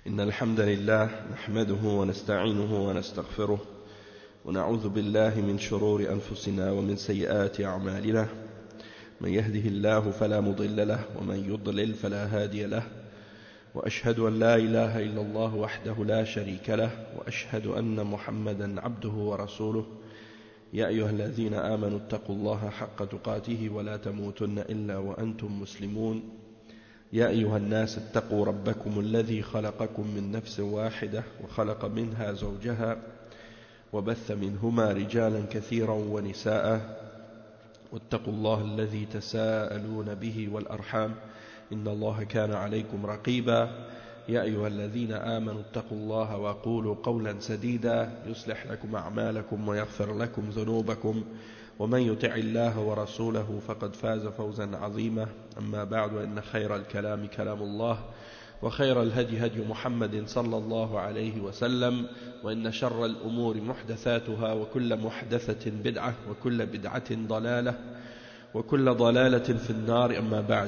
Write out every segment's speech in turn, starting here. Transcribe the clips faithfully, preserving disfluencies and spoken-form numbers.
إن الحمد لله نحمده ونستعينه ونستغفره ونعوذ بالله من شرور أنفسنا ومن سيئات أعمالنا من يهده الله فلا مضل له ومن يضلل فلا هادي له وأشهد أن لا إله إلا الله وحده لا شريك له وأشهد أن محمدا عبده ورسوله يا أيها الذين آمنوا اتقوا الله حق تقاته ولا تموتن إلا وأنتم مسلمون يا أيها الناس اتقوا ربكم الذي خلقكم من نفس واحدة وخلق منها زوجها وبث منهما رجالا كثيرا ونساء واتقوا الله الذي تساءلون به والأرحام إن الله كان عليكم رقيبا يا أيها الذين آمنوا اتقوا الله وقولوا قولا سديدا يصلح لكم أعمالكم ويغفر لكم ذنوبكم ومن يطع الله ورسوله فقد فاز فوزا عظيما أما بعد وإن خير الكلام كلام الله وخير الهدي هدي محمد صلى الله عليه وسلم وإن شر الأمور محدثاتها وكل محدثة بدعة وكل بدعة ضلالة وكل ضلالة في النار أما بعد.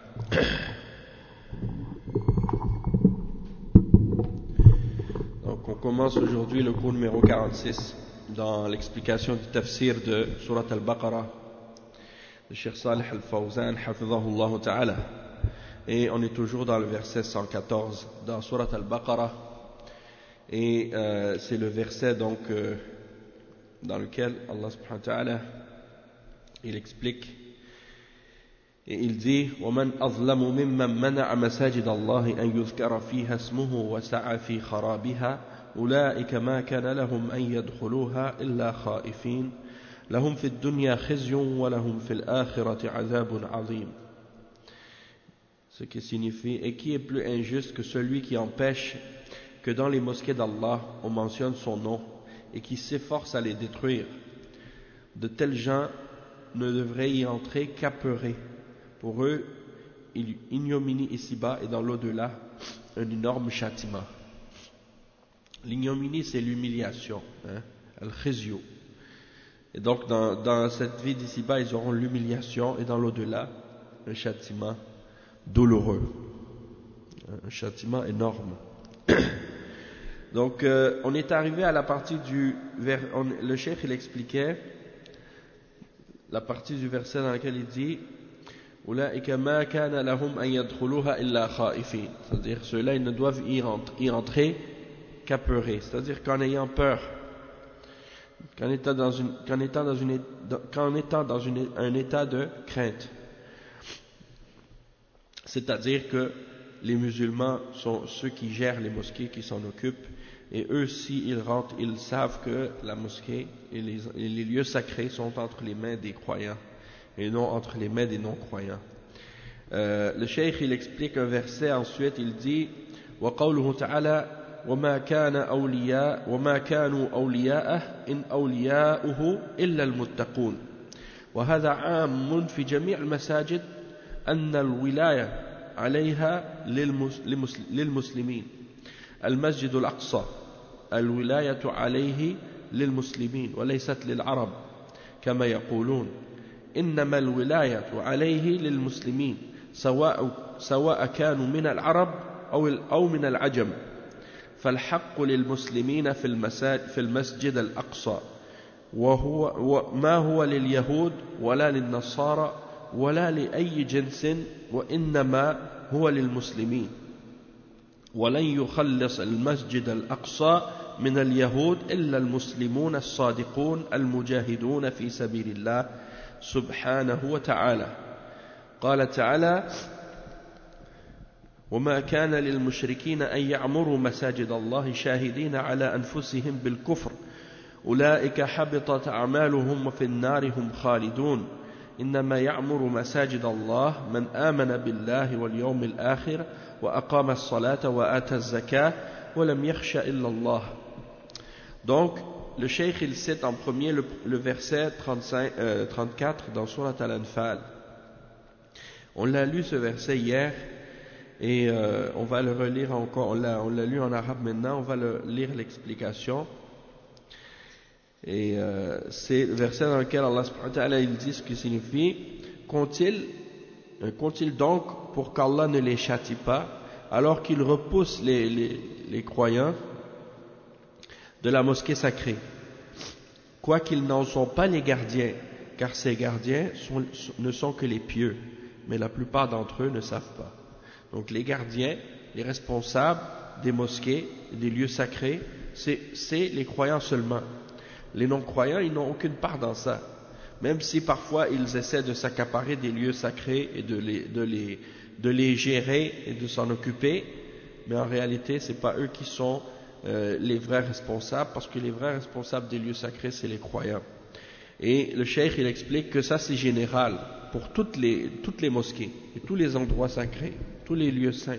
Donc on commence aujourd'hui le cours numéro quarante-six dans l'explication du tafsir de Surat al-Baqarah de Cheikh Salih al-Fawzan hafidhahullah ta'ala, et on est toujours dans le verset cent quatorze dans Surat al-Baqarah, et euh, c'est le verset donc euh, dans lequel Allah subhanahu wa ta'ala il explique et il dit وَمَنْ أَظْلَمُ مِمَّنْ مَنَعَ مَسَاجِدَ اللَّهِ أَنْ يُذْكَرَ فِيهَا اسْمُهُ وَسَعَى فِي خَرَابِهَا أولئك ما كان لهم أن يدخلوها إلا خائفين لهم في الدنيا خزي ولهم في الآخرة عذاب عظيم. Ce qui signifie, et qui est plus injuste que celui qui empêche que dans les mosquées d'Allah on mentionne son nom et qui s'efforce à les détruire. De tels gens ne devraient y entrer qu'apeurés. Pour eux, ignominie ici-bas et dans l'au-delà un énorme châtiment. L'ignominie, c'est l'humiliation, hein, al-khizyu. Et donc, dans, dans cette vie d'ici-bas, ils auront l'humiliation, et dans l'au-delà, un châtiment douloureux, un châtiment énorme. Donc, euh, on est arrivé à la partie du... Vers, on, le cheikh, il expliquait la partie du verset dans laquelle il dit أولئك ما كان لهم أن يدخلوها إلا خائفين, c'est-à-dire ceux-là, ils ne doivent y rentrer, y rentrer qu'apeurés, c'est-à-dire qu'en ayant peur, qu'en étant dans, une, qu'en étant dans, une, qu'en étant dans une, un état de crainte. C'est-à-dire que les musulmans sont ceux qui gèrent les mosquées, qui s'en occupent, et eux, s'ils rentrent, ils savent que la mosquée et les, et les lieux sacrés sont entre les mains des croyants et non entre les mains des non-croyants. Euh, le cheikh, il explique un verset, ensuite il dit وَقَوْلُهُ تَعَالَى وما كان أولياء وما كانوا أولياءه إن أولياؤه إلا المتقون. وهذا عام في جميع المساجد أن الولاية عليها للمسلمين. المسجد الأقصى الولاية عليه للمسلمين وليست للعرب كما يقولون، إنما الولاية عليه للمسلمين سواء سواء كانوا من العرب أو أو من العجم. فالحق للمسلمين في المساجد في المسجد الأقصى وهو ما هو لليهود ولا للنصارى ولا لأي جنس، وإنما هو للمسلمين. ولن يخلص المسجد الأقصى من اليهود إلا المسلمون الصادقون المجاهدون في سبيل الله سبحانه وتعالى. قال تعالى وما كان للمشركين أن يعمروا مساجد الله شاهدين على أنفسهم بالكفر أولئك حبطت أعمالهم وفي النار هم خالدون إنما يعمر مساجد الله من آمن بالله واليوم الآخر وأقام الصلاة وآتى الزكاة ولم يخش إلا الله. Donc le cheikh il cite en premier le, le verset trente-cinq, euh, trente-quatre dans Surat al-Anfal. On l'a lu ce verset hier et euh, on va le relire encore, on l'a, on l'a lu en arabe maintenant, on va le, lire l'explication. Et euh, c'est le verset dans lequel Allah subhanahu wa ta'ala il dit ce qui signifie qu'ont-ils, qu'ont-ils donc pour qu'Allah ne les châtie pas alors qu'ils repoussent les, les, les croyants de la mosquée sacrée, quoiqu'ils n'en sont pas les gardiens, car ces gardiens sont, ne sont que les pieux, mais la plupart d'entre eux ne savent pas. Donc les gardiens, les responsables des mosquées, des lieux sacrés, c'est, c'est les croyants seulement. Les non-croyants, ils n'ont aucune part dans ça. Même si parfois ils essaient de s'accaparer des lieux sacrés et de les, de les, de les gérer et de s'en occuper, mais en réalité, ce n'est pas eux qui sont euh, les vrais responsables, parce que les vrais responsables des lieux sacrés, c'est les croyants. Et le cheikh, il explique que ça, c'est général pour toutes les, toutes les mosquées et tous les endroits sacrés, tous les lieux saints.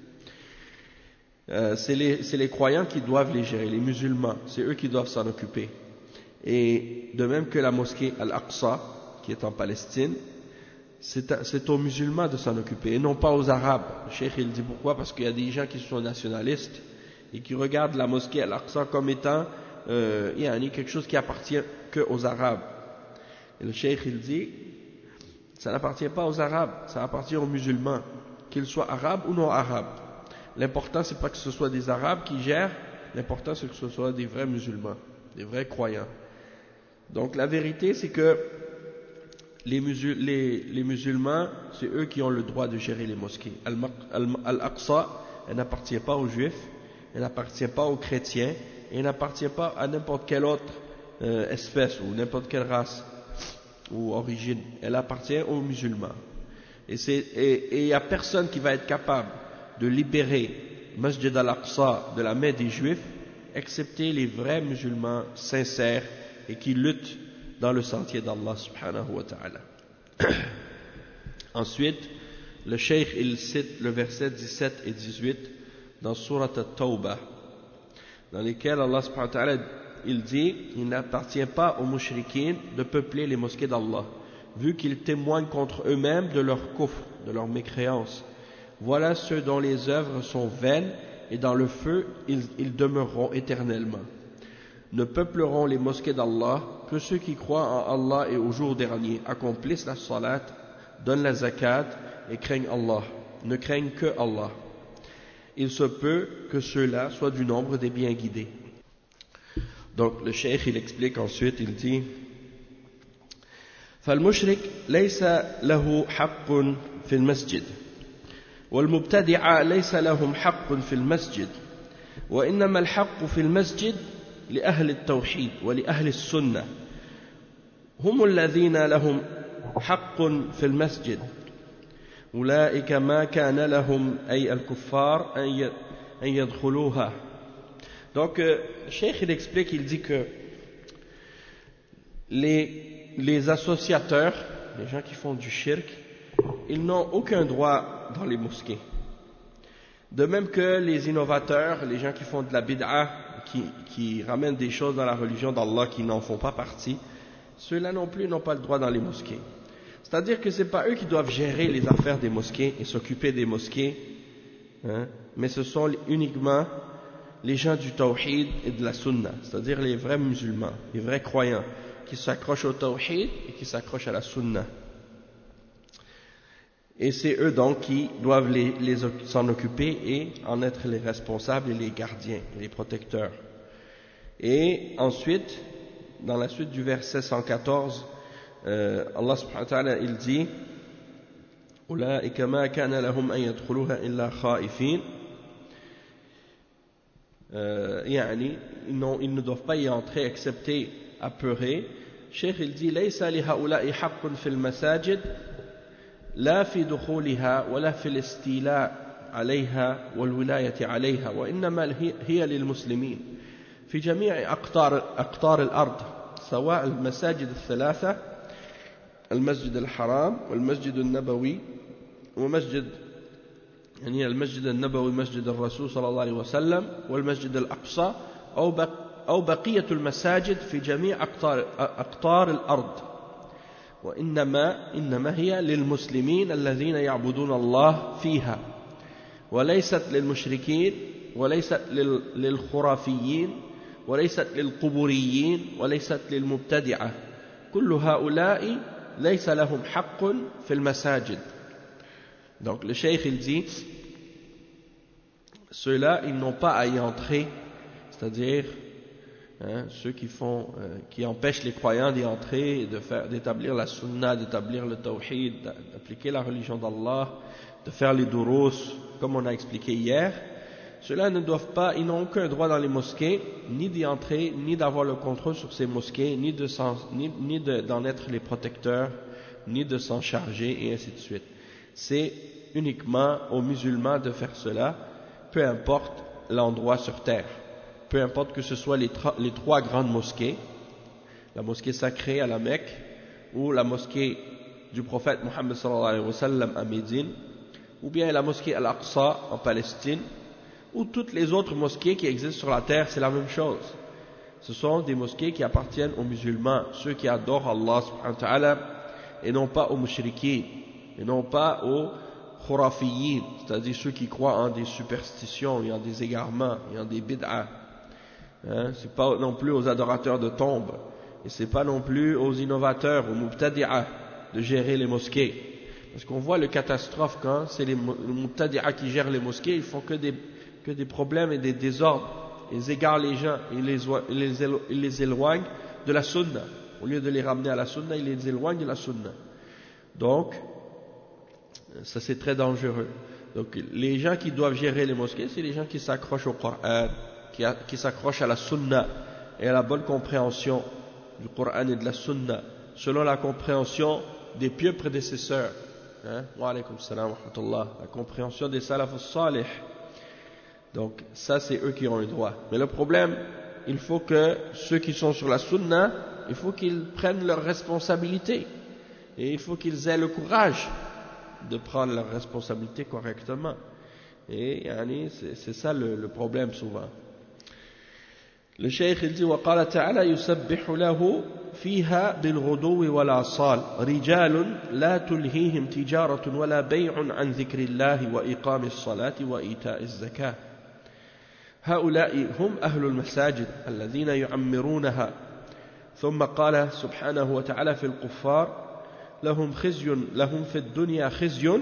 Euh, c'est les, c'est les croyants qui doivent les gérer, les musulmans, c'est eux qui doivent s'en occuper. Et de même que la mosquée Al-Aqsa, qui est en Palestine, c'est, à, c'est aux musulmans de s'en occuper, et non pas aux arabes. Le cheikh, il dit pourquoi? Parce qu'il y a des gens qui sont nationalistes, et qui regardent la mosquée Al-Aqsa comme étant euh, yani, quelque chose qui appartient qu'aux arabes. Et le cheikh, il dit, ça n'appartient pas aux arabes, ça appartient aux musulmans, qu'ils soient arabes ou non arabes. L'important, c'est pas que ce soit des arabes qui gèrent, l'important, c'est que ce soit des vrais musulmans, des vrais croyants. Donc la vérité, c'est que les, musul les, les musulmans, c'est eux qui ont le droit de gérer les mosquées. Al-Aqsa, elle n'appartient pas aux juifs, elle n'appartient pas aux chrétiens, et elle n'appartient pas à n'importe quelle autre euh, espèce ou n'importe quelle race ou origine. Elle appartient aux musulmans. Et il n'y a personne qui va être capable de libérer Masjid al-Aqsa de la main des juifs, excepté les vrais musulmans sincères et qui luttent dans le sentier d'Allah subhanahu wa ta'ala. Ensuite, le cheikh il cite le verset dix-sept et dix-huit dans Surat At-Tawbah, dans lesquels Allah subhanahu wa ta'ala il dit, il n'appartient pas aux mushrikines de peupler les mosquées d'Allah, vu qu'ils témoignent contre eux-mêmes de leur kufr, de leur mécréance. Voilà ceux dont les œuvres sont vaines et dans le feu ils, ils demeureront éternellement. Ne peupleront les mosquées d'Allah que ceux qui croient en Allah et au jour dernier, accomplissent la salat, donnent la zakat et craignent Allah, ne craignent que Allah. Il se peut que ceux-là soient du nombre des bien guidés. Donc le cheikh il explique ensuite, il dit فالمشرك ليس له حق في المسجد والمبتدع ليس لهم حق في المسجد وإنما الحق في المسجد لأهل التوحيد ولأهل السنة هم الذين لهم حق في المسجد أولئك ما كان لهم أي الكفار أن يدخلوها. Donc euh, le cheikh il explique, il dit que les, les associateurs, les gens qui font du shirk, ils n'ont aucun droit dans les mosquées. De même que les innovateurs, les gens qui font de la bid'a, qui, qui ramènent des choses dans la religion d'Allah qui n'en font pas partie, ceux-là non plus n'ont pas le droit dans les mosquées. C'est-à-dire que ce n'est pas eux qui doivent gérer les affaires des mosquées et s'occuper des mosquées, hein, mais ce sont uniquement les gens du tawhid et de la sunna, c'est-à-dire les vrais musulmans, les vrais croyants, qui s'accrochent au tawhid et qui s'accrochent à la sunna. Et c'est eux donc qui doivent les, les, s'en occuper et en être les responsables et les gardiens, et les protecteurs. Et ensuite, dans la suite du verset cent quatorze, euh, Allah subhanahu wa ta'ala il dit أولئك ما كان لهم أن يدخلوها إلا خائفين. Euh, يعني, ils, ils ne doivent pas y entrer excepté apeurés. Cheikh il dit ليس لهؤلاء حق في المساجد لا في دخولها ولا في الاستيلاء عليها والولاية عليها وإنما هي للمسلمين في جميع أقطار, أقطار الأرض سواء المساجد الثلاثة المسجد الحرام والمسجد النبوي ومسجد يعني المسجد النبوي مسجد الرسول صلى الله عليه وسلم والمسجد الأقصى أو, بق أو بقية المساجد في جميع أقطار, أقطار الأرض وإنما إنما هي للمسلمين الذين يعبدون الله فيها وليست للمشركين وليست للخرافيين وليست للقبوريين وليست للمبتدعة كل هؤلاء ليس لهم حق في المساجد. Donc le cheikh il dit ceux-là, ils n'ont pas à y entrer, c'est-à-dire hein, ceux qui font, euh, qui empêchent les croyants d'y entrer, de faire, d'établir la sunna, d'établir le tawhid, d'appliquer la religion d'Allah, de faire les durus, comme on a expliqué hier. Ceux-là ne doivent pas, ils n'ont aucun droit dans les mosquées, ni d'y entrer, ni d'avoir le contrôle sur ces mosquées, ni de s'en, ni, ni de, d'en être les protecteurs, ni de s'en charger, et ainsi de suite. C'est uniquement aux musulmans de faire cela, peu importe l'endroit sur terre. Peu importe que ce soit les, tra- les trois grandes mosquées, la mosquée sacrée à la Mecque, ou la mosquée du prophète Mohammed sallallahu alayhi wa sallam à Médine, ou bien la mosquée Al-Aqsa en Palestine, ou toutes les autres mosquées qui existent sur la terre, c'est la même chose. Ce sont des mosquées qui appartiennent aux musulmans, ceux qui adorent Allah subhanahu wa ta'ala, et non pas aux mushrikis, et non pas aux khurafiyin, c'est-à-dire ceux qui croient en des superstitions, et en des égarements, et en des bid'ah. Hein, c'est pas non plus aux adorateurs de tombes, et c'est pas non plus aux innovateurs, aux mubtadi'ah, de gérer les mosquées. Parce qu'on voit le catastrophe quand c'est les mubtadi'ah qui gèrent les mosquées, ils font que des que des problèmes et des désordres, ils égarent les gens, ils les, ils les, ils les éloignent de la sunna. Au lieu de les ramener à la sunna, ils les éloignent de la sunna. Donc, ça c'est très dangereux. Donc, les gens qui doivent gérer les mosquées, c'est les gens qui s'accrochent au Coran, qui, a, qui s'accrochent à la sunna et à la bonne compréhension du Coran et de la sunna, selon la compréhension des pieux prédécesseurs. Hein? Wa alaykum salam wa rahmatullah. La compréhension des salaf as-salih. Donc ça c'est eux qui ont le droit. Mais le problème, il faut que ceux qui sont sur la sunna, il faut qu'ils prennent leurs responsabilités. Et il faut qu'ils aient le courage de prendre leurs responsabilités correctement. Et yani, c'est, c'est ça le, le problème souvent. Le cheikh il dit وقال تعالى يسبح له فيها بالغدو والآصال رجال لا تلهيهم تجارة ولا بيع عن ذكر الله وإقام الصلاة وإيتاء الزكاة هؤلاء هم أهل المساجد الذين يعمرونها ثم قال سبحانه وتعالى في الكفار لهم خزي لهم في الدنيا خزي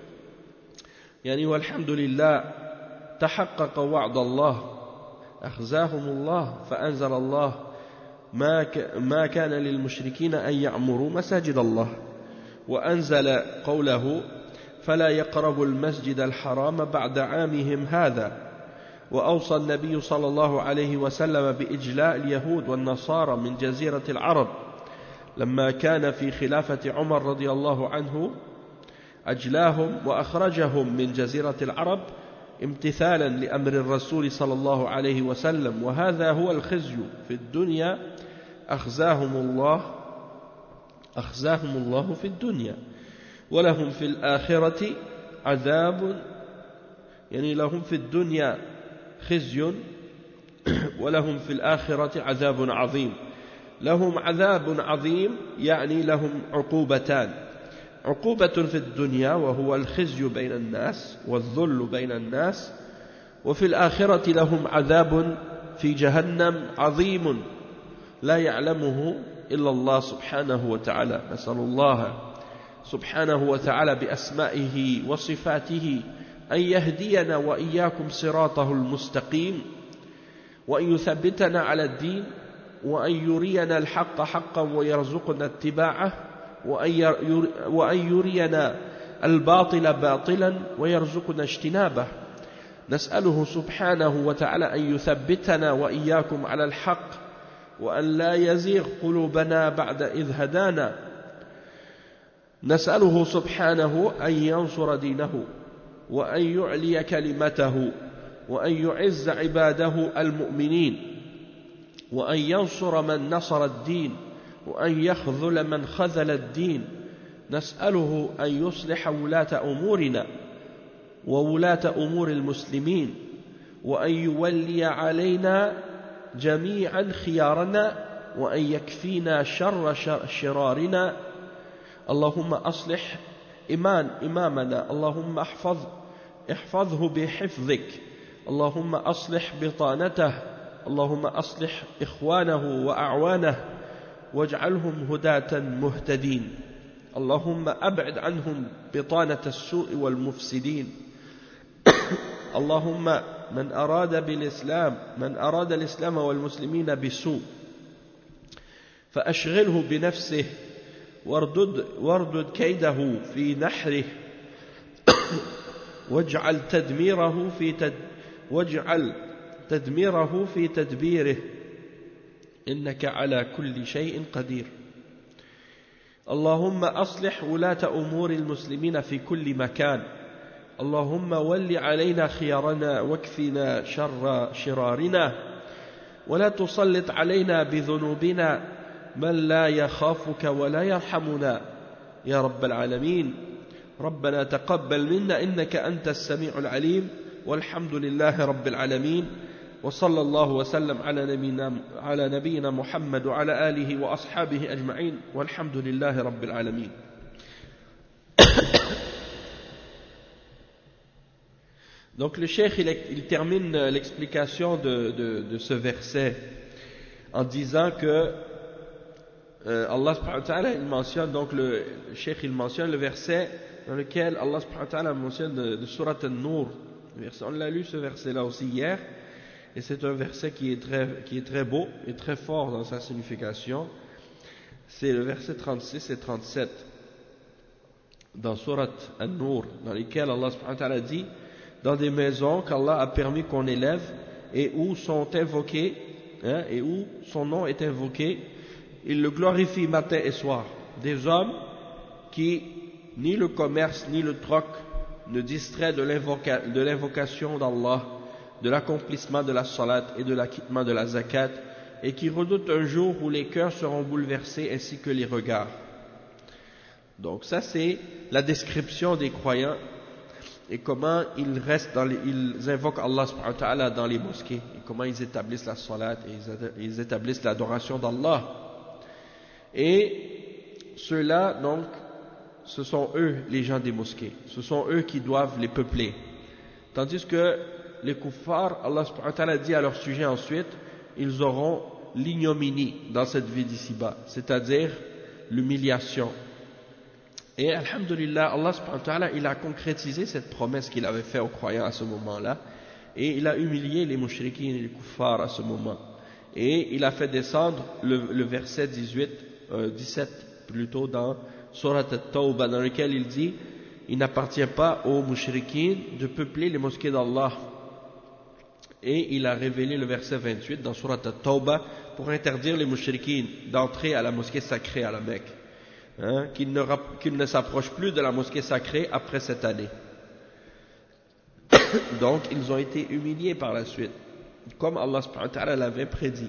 يعني والحمد لله تحقق وعد الله أخزاهم الله فأنزل الله ما ما كان للمشركين أن يعمروا مساجد الله وأنزل قوله فلا يقربوا المسجد الحرام بعد عامهم هذا وأوصى النبي صلى الله عليه وسلم بإجلاء اليهود والنصارى من جزيرة العرب لما كان في خلافة عمر رضي الله عنه أجلاهم وأخرجهم من جزيرة العرب امتثالا لأمر الرسول صلى الله عليه وسلم وهذا هو الخزي في الدنيا أخزاهم الله أخزاهم الله في الدنيا ولهم في الآخرة عذاب يعني لهم في الدنيا خزي ولهم في الآخرة عذاب عظيم لهم عذاب عظيم يعني لهم عقوبتان عقوبة في الدنيا وهو الخزي بين الناس والذل بين الناس وفي الآخرة لهم عذاب في جهنم عظيم لا يعلمه إلا الله سبحانه وتعالى نسأل الله سبحانه وتعالى بأسمائه وصفاته أن يهدينا وإياكم صراطه المستقيم وأن يثبتنا على الدين وأن يرينا الحق حقا ويرزقنا اتباعه وأن يرينا الباطل باطلا ويرزقنا اجتنابه نسأله سبحانه وتعالى أن يثبتنا وإياكم على الحق وأن لا يزيغ قلوبنا بعد إذ هدانا نسأله سبحانه أن ينصر دينه وأن يعلي كلمته وأن يعز عباده المؤمنين وأن ينصر من نصر الدين وأن يخذل من خذل الدين نسأله أن يصلح ولاة أمورنا وولاة أمور المسلمين وأن يولي علينا جميعا خيارنا وأن يكفينا شر شرارنا اللهم أصلح إيمان إمامنا اللهم احفظ احفظه بحفظك اللهم أصلح بطانته اللهم أصلح إخوانه وأعوانه واجعلهم هداة مهتدين اللهم أبعد عنهم بطانة السوء والمفسدين اللهم من أراد بالإسلام من أراد الإسلام والمسلمين بسوء فأشغله بنفسه واردد, واردد كيده في نحره واجعل تدميره في تد واجعل تدميره في تدبيره إنك على كل شيء قدير. اللهم أصلح ولاة أمور المسلمين في كل مكان. اللهم ول علينا خيارنا واكفنا شر شرارنا ولا تسلط علينا بذنوبنا من لا يخافك ولا يرحمنا يا رب العالمين. ربنا تقبل منا إنك أنت السميع العليم والحمد لله رب العالمين وصلى الله وسلم على نبينا على نبينا محمد وعلى آله وأصحابه أجمعين والحمد لله رب العالمين. Donc le cheikh il, il termine l'explication de, de, de ce verset en disant que euh, Allah subhanahu wa ta'ala il mentionne donc le, le cheikh il mentionne le verset dans lequel Allah subhanahu wa ta'ala mentionne de, de Surat An-Nur. On l'a lu ce verset là aussi hier et c'est un verset qui est très, qui est très beau et très fort dans sa signification. C'est le verset trente-six et trente-sept dans Surat An-Nur dans lesquels Allah subhanahu wa ta'ala dit: dans des maisons qu'Allah a permis qu'on élève et où sont invoqués hein, et où son nom est invoqué, il le glorifie matin et soir. Des hommes qui ni le commerce ni le troc ne distraient de l'invoca- de l'invocation d'Allah, de l'accomplissement de la salat et de l'acquittement de la zakat, et qui redoutent un jour où les cœurs seront bouleversés ainsi que les regards. Donc ça c'est la description des croyants et comment ils restent dans les, ils invoquent Allah subhanahu wa ta'ala dans les mosquées et comment ils établissent la salat et ils établissent l'adoration d'Allah. Et ceux-là donc ce sont eux les gens des mosquées, ce sont eux qui doivent les peupler. Tandis que les kuffars, Allah subhanahu wa ta'ala dit à leur sujet ensuite, ils auront l'ignominie dans cette vie d'ici-bas, c'est-à-dire l'humiliation. Et alhamdulillah, Allah subhanahu wa ta'ala, il a concrétisé cette promesse qu'il avait faite aux croyants à ce moment-là, et il a humilié les mushrikines et les kuffars à ce moment. Et il a fait descendre le, le verset dix-huit, euh, dix-sept plutôt dans Surat At-Tawbah, dans lequel il dit: il n'appartient pas aux mushrikines de peupler les mosquées d'Allah. Et il a révélé le verset vingt-huit dans Surat At-Tawbah pour interdire les mushrikines d'entrer à la mosquée sacrée à la Mecque. Hein, qu'ils ne, qu'ils ne s'approchent plus de la mosquée sacrée après cette année. Donc ils ont été humiliés par la suite, comme Allah subhanahu wa ta'ala l'avait prédit.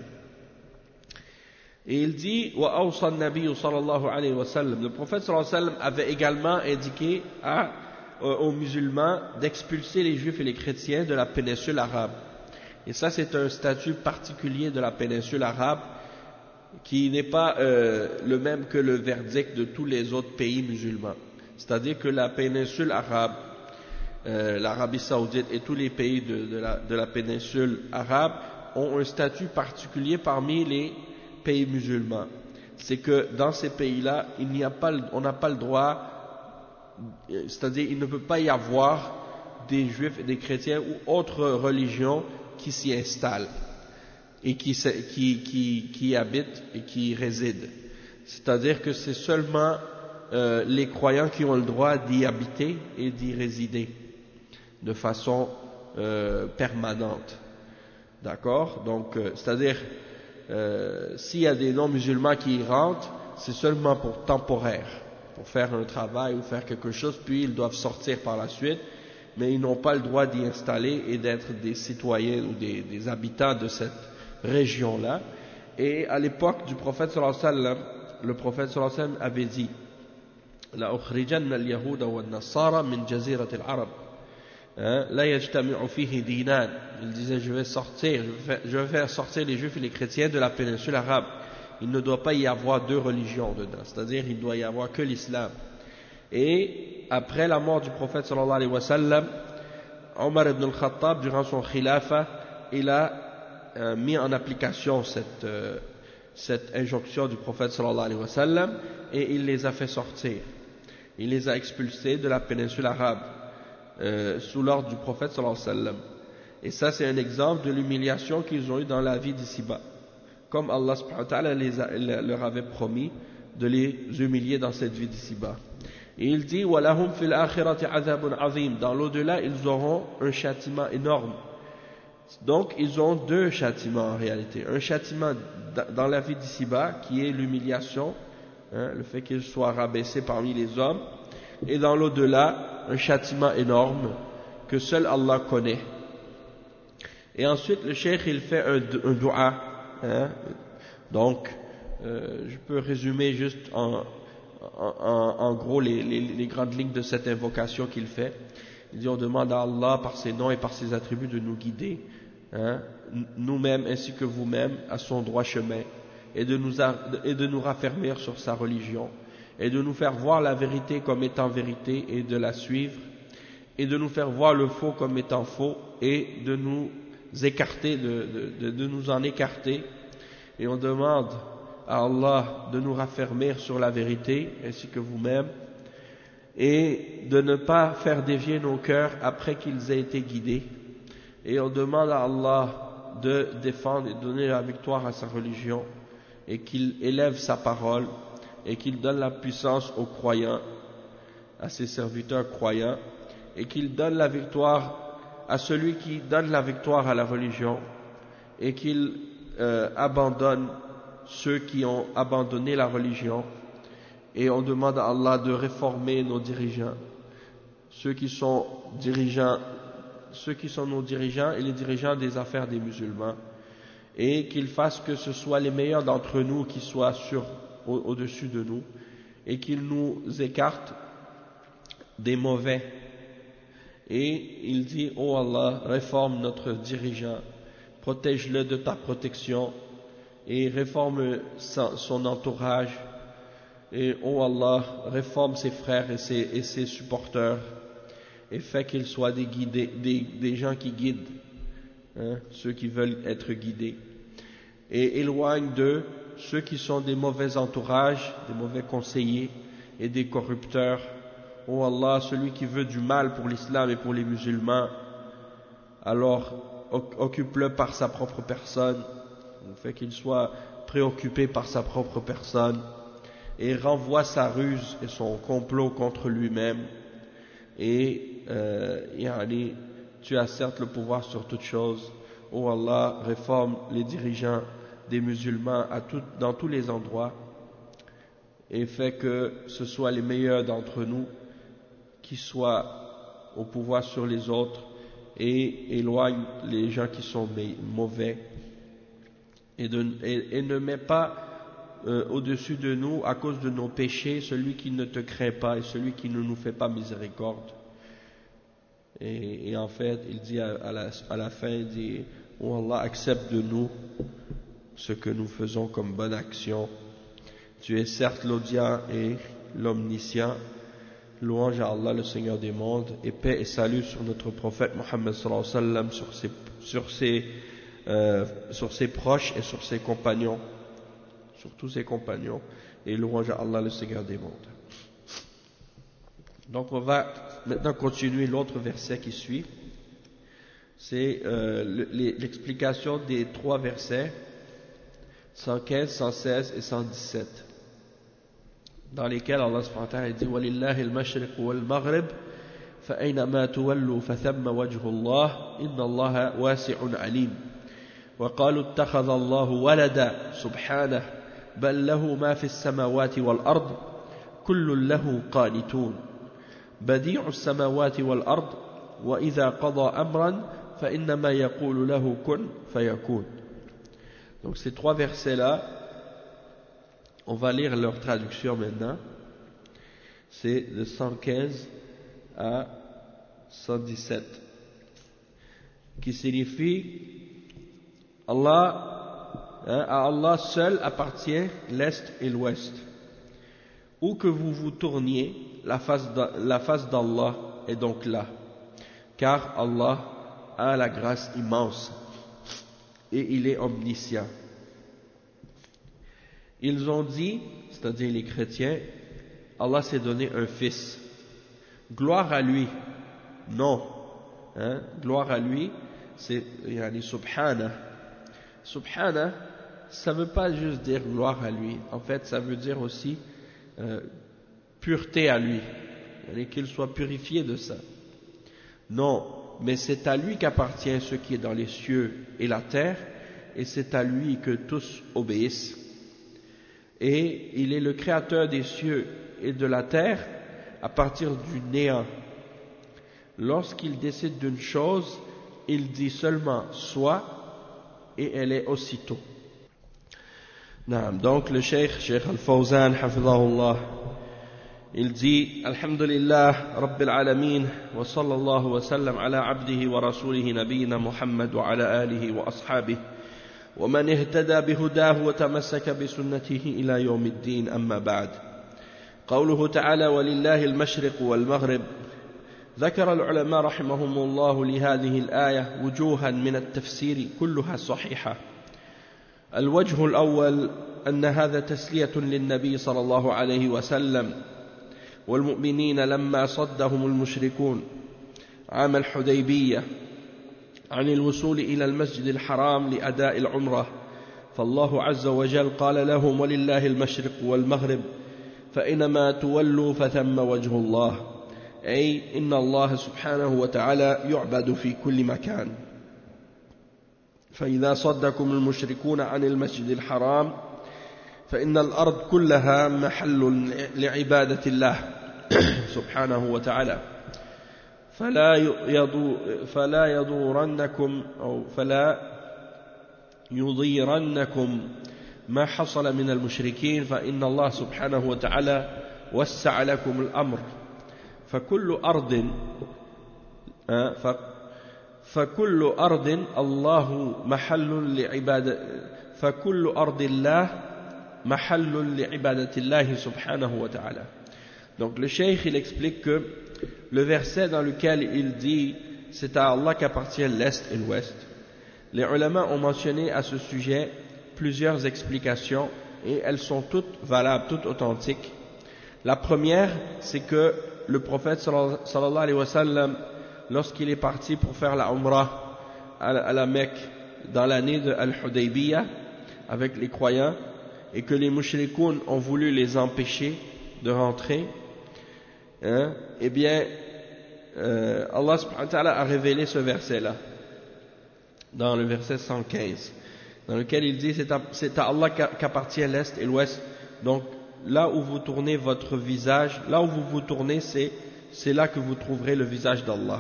Et il dit: wa awsa an-nabiy sallallahu alayhi wa sallam, le prophète sallallahu alayhi wa sallam avait également indiqué à, euh, aux musulmans d'expulser les juifs et les chrétiens de la péninsule arabe. Et ça c'est un statut particulier de la péninsule arabe qui n'est pas euh, le même que le verdict de tous les autres pays musulmans. C'est-à-dire que la péninsule arabe, euh, l'Arabie Saoudite et tous les pays de, de, la, de la péninsule arabe ont un statut particulier parmi les pays musulmans. C'est que dans ces pays-là, il n'y a pas, on n'a pas le droit, c'est-à-dire il ne peut pas y avoir des juifs et des chrétiens ou autres religions qui s'y installent et qui, qui, qui, qui habitent et qui résident. C'est-à-dire que c'est seulement euh, les croyants qui ont le droit d'y habiter et d'y résider de façon euh, permanente. D'accord? Donc, euh, c'est-à-dire, euh, s'il y a des non-musulmans qui y rentrent, c'est seulement pour temporaire, pour faire un travail ou faire quelque chose, puis ils doivent sortir par la suite, mais ils n'ont pas le droit d'y installer et d'être des citoyens ou des, des habitants de cette région-là. Et à l'époque du prophète sallallahu alayhi wa sallam, le prophète sallallahu alayhi wa sallam avait dit: la ukhrijanna al-yahuda wa an-nasara min jazirat al-arab la yajtami'u fihi dinan. Il disait: je vais sortir, je vais, faire, je vais faire sortir les juifs et les chrétiens de la péninsule arabe. Il ne doit pas y avoir deux religions dedans, c'est-à-dire il ne doit y avoir que l'islam. Et après la mort du prophète sallallahu alayhi wa sallam, Omar ibn al-Khattab, durant son khilafa, il a Euh, mis en application cette, euh, cette injonction du prophète sallallahu alayhi wa sallam et il les a fait sortir. Il les a expulsés de la péninsule arabe euh, sous l'ordre du prophète sallallahu alayhi wa sallam. Et ça, c'est un exemple de l'humiliation qu'ils ont eu dans la vie d'ici-bas. Comme Allah subhanahu wa ta'ala les a, leur avait promis de les humilier dans cette vie d'ici-bas. Et il dit وَلَهُمْ فِي الْآخِرَةِ عَذَابٌ عَظِيمٌ. Dans l'au-delà, ils auront un châtiment énorme. Donc, ils ont deux châtiments en réalité. Un châtiment dans la vie d'ici-bas, qui est l'humiliation, hein, le fait qu'ils soient rabaissés parmi les hommes. Et dans l'au-delà, un châtiment énorme que seul Allah connaît. Et ensuite, le cheikh, il fait un, un dua. Hein. Donc, euh, je peux résumer juste en, en, en gros les, les, les grandes lignes de cette invocation qu'il fait. Il dit, on demande à Allah par ses noms et par ses attributs de nous guider, hein, nous-mêmes ainsi que vous-même, à son droit chemin, et de, nous a, et de nous raffermir sur sa religion, et de nous faire voir la vérité comme étant vérité et de la suivre, et de nous faire voir le faux comme étant faux, et de nous écarter, de, de, de, de nous en écarter. Et on demande à Allah de nous raffermir sur la vérité ainsi que vous-même, et de ne pas faire dévier nos cœurs après qu'ils aient été guidés. Et on demande à Allah de défendre et de donner la victoire à sa religion, et qu'il élève sa parole, et qu'il donne la puissance aux croyants, à ses serviteurs croyants, et qu'il donne la victoire à celui qui donne la victoire à la religion, et qu'il euh, abandonne ceux qui ont abandonné la religion. Et on demande à Allah de réformer nos dirigeants, ceux qui sont dirigeants, ceux qui sont nos dirigeants et les dirigeants des affaires des musulmans, et qu'il fasse que ce soit les meilleurs d'entre nous qui soient sur, au, au-dessus de nous, et qu'il nous écarte des mauvais. Et il dit, oh Allah, réforme notre dirigeant, protège-le de ta protection, et réforme son entourage. Et oh Allah, réforme ses frères et ses, et ses supporters, et fait qu'ils soient des, guidés, des, des gens qui guident, hein, ceux qui veulent être guidés, et éloigne d'eux ceux qui sont des mauvais entourages, des mauvais conseillers et des corrupteurs. Oh Allah, celui qui veut du mal pour l'islam et pour les musulmans, alors occupe-le par sa propre personne, fait qu'il soit préoccupé par sa propre personne, et renvoie sa ruse et son complot contre lui-même. Et euh, yani, tu as certes le pouvoir sur toutes choses. Oh Allah, réforme les dirigeants des musulmans à tout, dans tous les endroits, et fait que ce soit les meilleurs d'entre nous qui soient au pouvoir sur les autres, et éloigne les gens qui sont mauvais, et, de, et, et ne met pas Euh, au-dessus de nous, à cause de nos péchés, celui qui ne te craint pas et celui qui ne nous fait pas miséricorde. Et, et en fait, il dit à, à, la, à la fin, il dit, oh Allah, accepte de nous ce que nous faisons comme bonne action. Tu es certes l'audient et l'omniscient. Louange à Allah, le Seigneur des mondes, et paix et salut sur notre prophète Mohammed sallallahu alayhi wa sallam, sur ses, sur ses, euh, sur ses proches et sur ses compagnons, sur tous ses compagnons, et louange à Allah, le Seigneur des mondes. Donc on va maintenant continuer l'autre verset qui suit. C'est euh, l'explication des trois versets cent quinze, cent seize et cent dix-sept, dans lesquels Allah subhanahu wa ta'ala dit وَلِلَّهِ الْمَشْرِقُ وَالْمَغْرِبُ فَأَيْنَمَا تُوَلُّوا فَثَمَّ وَجْهُ اللَّهِ إِنَّ اللَّهَ وَاسِعٌ عَلِيمٌ وَقَالُوا اتَّخَذَ اللَّهُ وَلَدًا سُبْحَانَهُ بل له ما في السماوات والأرض كل له قانتون بديع السماوات والأرض وإذا قضى أمرا فإنما يقول له كن فيكون. Donc ces trois versets là, on va lire leur traduction maintenant. C'est de cent quinze à cent dix-sept, qui signifie Allah, hein, à Allah seul appartient l'Est et l'Ouest. Où que vous vous tourniez, la face d'Allah est donc là, car Allah a la grâce immense et il est omniscient. Ils ont dit, c'est-à-dire les chrétiens, Allah s'est donné un fils. Gloire à lui. Non. Hein, gloire à lui, c'est yani subhana. Subhana, ça ne veut pas juste dire gloire à lui. En fait, ça veut dire aussi euh, pureté à lui, yani qu'il soit purifié de ça. Non, mais c'est à lui qu'appartient ce qui est dans les cieux et la terre, et c'est à lui que tous obéissent. Et il est le créateur des cieux et de la terre à partir du néant. Lorsqu'il décide d'une chose, il dit seulement soit, et elle est aussitôt. Donc le cheikh, Cheikh Al-Fawzan, hafidhahullah, il dit Alhamdulillah Rabbil Alamin wa sallallahu wa sallam ala abdihi wa rasulihi nabiyina Muhammad wa ala alihi wa ashabihi wa man ihtada bihudahu wa tamassaka bi sunnatihi ila yawmiddin amma ba'd. قوله تعالى ولله المشرق والمغرب. ذكر العلماء رحمهم الله لهذه الآية وجوها من التفسير كلها صحيحة. الوجه الأول أن هذا تسلية للنبي صلى الله عليه وسلم والمؤمنين لما صدهم المشركون عام الحديبية عن الوصول إلى المسجد الحرام لأداء العمرة، فالله عز وجل قال لهم ولله المشرق والمغرب فإنما تولوا فثم وجه الله، أي إن الله سبحانه وتعالى يعبد في كل مكان. فإذا صدكم المشركون عن المسجد الحرام فإن الأرض كلها محل لعبادة الله سبحانه وتعالى، فلا يضو فلا يضورنكم أو فلا يضيرنكم ما حصل من المشركين، فإن الله سبحانه وتعالى وسع لكم الأمر، فكل أرض فكل أرض الله محل لعبادة فكل أرض الله محل لعبادة الله سبحانه وتعالى. Donc le cheikh il explique que le verset dans lequel il dit c'est à Allah qu'appartient l'Est et l'Ouest, les ulama ont mentionné à ce sujet plusieurs explications et elles sont toutes valables, toutes authentiques. La première, c'est que le prophète sallallahu alayhi wa sallam, lorsqu'il est parti pour faire la Umrah à la Mecque dans l'année de Al-Hudaybiyah avec les croyants, et que les mushrikoun ont voulu les empêcher de rentrer, hein, eh bien euh, Allah subhanahu wa ta'ala a révélé ce verset-là dans le verset cent quinze, dans lequel il dit c'est à, c'est à Allah qu'appartient l'Est et l'Ouest. Donc là où vous tournez votre visage, là où vous vous tournez, c'est, c'est là que vous trouverez le visage d'Allah.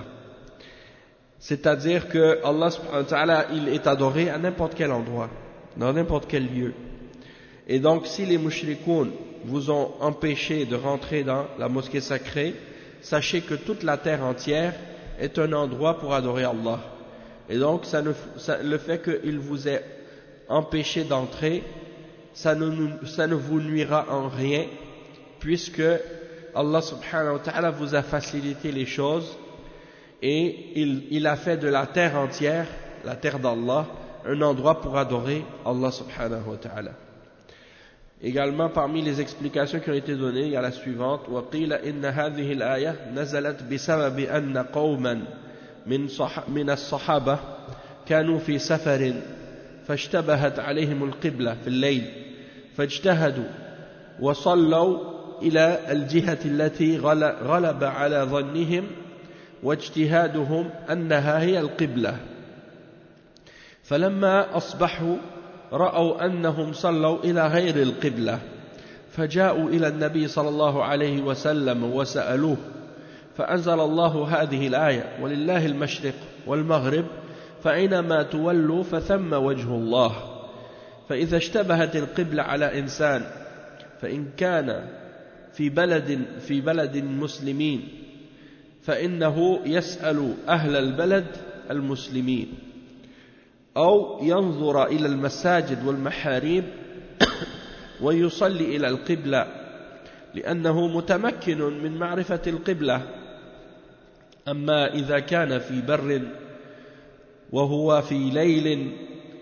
C'est-à-dire que Allah subhanahu wa ta'ala, il est adoré à n'importe quel endroit, dans n'importe quel lieu. Et donc si les mushrikoun vous ont empêché de rentrer dans la mosquée sacrée, sachez que toute la terre entière est un endroit pour adorer Allah. Et donc ça ne, ça, le fait qu'il vous ait empêché d'entrer, ça ne, ça ne vous nuira en rien, puisque Allah subhanahu wa ta'ala vous a facilité les choses et il, il a fait de la terre entière, la terre d'Allah, un endroit pour adorer Allah subhanahu wa ta'ala. Également, parmi les explications qui ont été données, il y a la suivante: وَقِيلَ إِنَّ هَذِهِ الْآيَةِ نَزَلَتْ بِسَبَبِ أَنَّ قَوْمًا من, صح من الصحابة كانوا في سفر فاشتبهت عليهم القبلة في الليل فاجتهدوا وصلوا إلى الجهة التي غلب على ظنهم واجتهادهم أنها هي القبلة، فلما أصبحوا رأوا أنهم صلوا إلى غير القبلة فجاءوا إلى النبي صلى الله عليه وسلم وسألوه، فأنزل الله هذه الآية ولله المشرق والمغرب فأينما تولوا فثم وجه الله. فإذا اشتبهت القبلة على إنسان فإن كان في بلد في بلد مسلمين فإنه يسأل أهل البلد المسلمين أو ينظر إلى المساجد والمحاريب ويصلي إلى القبلة لأنه متمكن من معرفة القبلة. أما إذا كان في بر وهو في ليل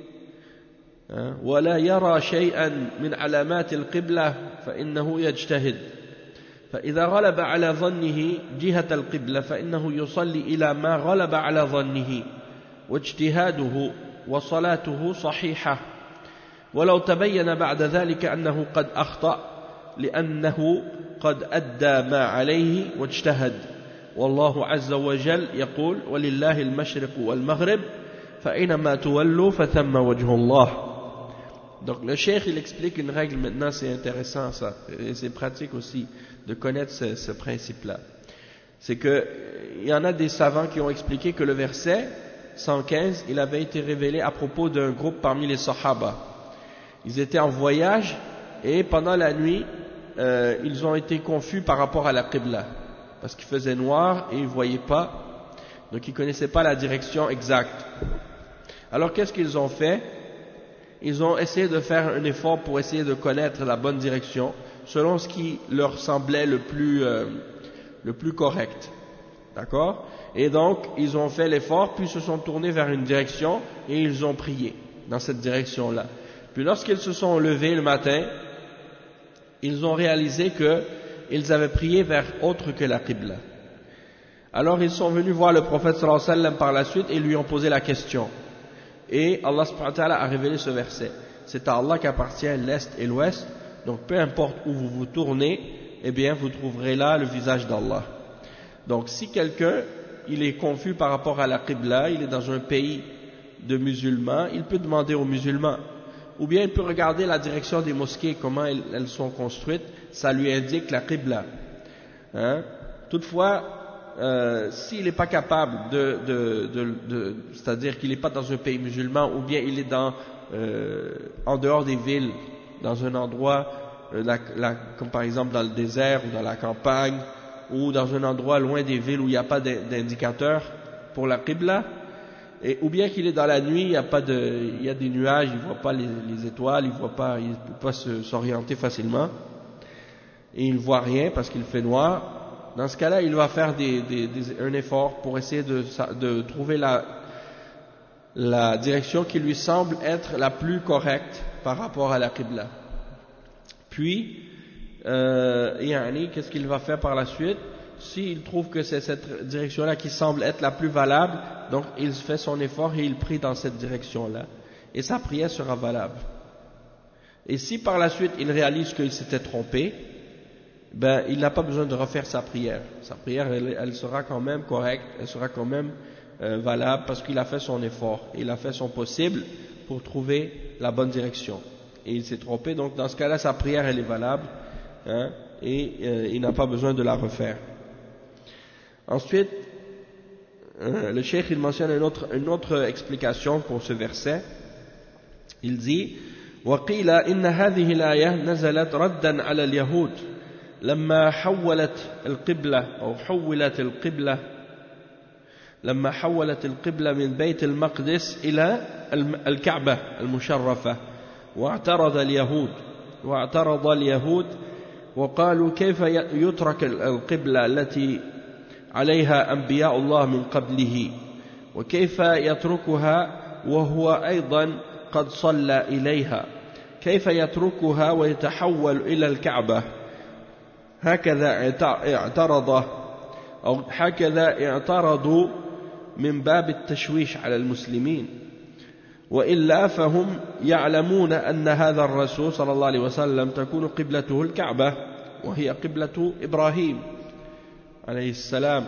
ولا يرى شيئا من علامات القبلة فإنه يجتهد، فإذا غلب على ظنه جهة القبلة فإنه يصلي إلى ما غلب على ظنه واجتهاده وصلاته صحيحة ولو تبين بعد ذلك أنه قد أخطأ لأنه قد أدى ما عليه واجتهد والله عز وجل يقول ولله المشرق والمغرب فأينما تولوا فثم وجه الله. Donc le cheikh il explique une règle maintenant, c'est intéressant ça, et c'est pratique aussi de connaître ce, ce principe-là. C'est que il y en a des savants qui ont expliqué que le verset cent quinze, il avait été révélé à propos d'un groupe parmi les Sahaba. Ils étaient en voyage et pendant la nuit, euh, ils ont été confus par rapport à la Qibla, parce qu'il faisait noir et ils ne voyaient pas, donc ils ne connaissaient pas la direction exacte. Alors qu'est-ce qu'ils ont fait? Ils ont essayé de faire un effort pour essayer de connaître la bonne direction, selon ce qui leur semblait le plus, euh, le plus correct. D'accord? Et donc, ils ont fait l'effort, puis se sont tournés vers une direction, et ils ont prié dans cette direction-là. Puis lorsqu'ils se sont levés le matin, ils ont réalisé qu'ils avaient prié vers autre que la Qibla. Alors ils sont venus voir le prophète sallallahu alayhi wa sallam par la suite et lui ont posé la question. Et Allah subhanahu wa ta'ala a révélé ce verset. C'est à Allah qu'appartient l'Est et l'Ouest, donc peu importe où vous vous tournez, eh bien vous trouverez là le visage d'Allah. Donc si quelqu'un, il est confus par rapport à la Qibla, il est dans un pays de musulmans, il peut demander aux musulmans. Ou bien il peut regarder la direction des mosquées, comment elles, elles sont construites, ça lui indique la Qibla. Hein? Toutefois, Euh, s'il n'est pas capable de, de, de, de c'est-à-dire qu'il n'est pas dans un pays musulman ou bien il est dans, euh, en dehors des villes, dans un endroit, euh, la, la, comme par exemple dans le désert ou dans la campagne ou dans un endroit loin des villes où il n'y a pas d'indicateur pour la Qibla, et, ou bien qu'il est dans la nuit, il y a, pas de, il y a des nuages, il ne voit pas les, les étoiles, il ne voit pas, il peut pas s'orienter facilement et il ne voit rien parce qu'il fait noir. Dans ce cas-là, il va faire des, des, des, un effort pour essayer de, de trouver la, la direction qui lui semble être la plus correcte par rapport à la Qibla. Puis, euh, yani, qu'est-ce qu'il va faire par la suite? S'il trouve que c'est cette direction-là qui semble être la plus valable, donc il fait son effort et il prie dans cette direction-là. Et sa prière sera valable. Et si par la suite il réalise qu'il s'était trompé, ben, il n'a pas besoin de refaire sa prière. Sa prière, elle, elle sera quand même correcte, elle sera quand même euh, valable parce qu'il a fait son effort, il a fait son possible pour trouver la bonne direction. Et il s'est trompé, donc dans ce cas-là, sa prière, elle est valable, hein, et euh, il n'a pas besoin de la refaire. Ensuite, euh, le cheikh, il mentionne une autre, une autre explication pour ce verset. Il dit وَقِيلَ إِنَّ هَذِهِ الْآيَةِ نَزَلَتْ رَدًّا عَلَى الْيَهُودِ لما حولت القبلة أو حولت القبلة لما حولت القبلة من بيت المقدس إلى الكعبة المشرفة واعترض اليهود واعترض اليهود وقالوا كيف يترك القبلة التي عليها أنبياء الله من قبله وكيف يتركها وهو أيضا قد صلى إليها كيف يتركها ويتحول إلى الكعبة هكذا اعترض أو هكذا اعترضوا من باب التشويش على المسلمين وإلا فهم يعلمون أن هذا الرسول صلى الله عليه وسلم تكون قبلته الكعبة وهي قبلة إبراهيم عليه السلام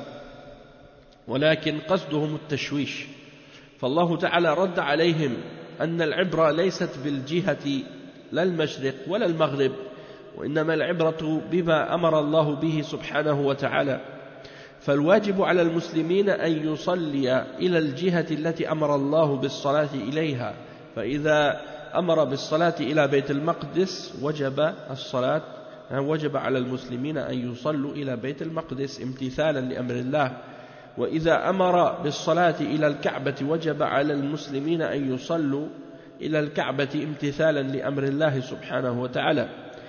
ولكن قصدهم التشويش فالله تعالى رد عليهم أن العبرة ليست بالجهة لا المشرق ولا المغرب وإنما العبرة بما أمر الله به سبحانه وتعالى فالواجب على المسلمين أن يصلي إلى الجهة التي أمر الله بالصلاة إليها فإذا أمر بالصلاة إلى بيت المقدس وجب الصلاة وجب على المسلمين أن يصلوا إلى بيت المقدس امتثالا لأمر الله وإذا أمر بالصلاة إلى الكعبة وجب على المسلمين أن يصلوا إلى الكعبة امتثالا لأمر الله سبحانه وتعالى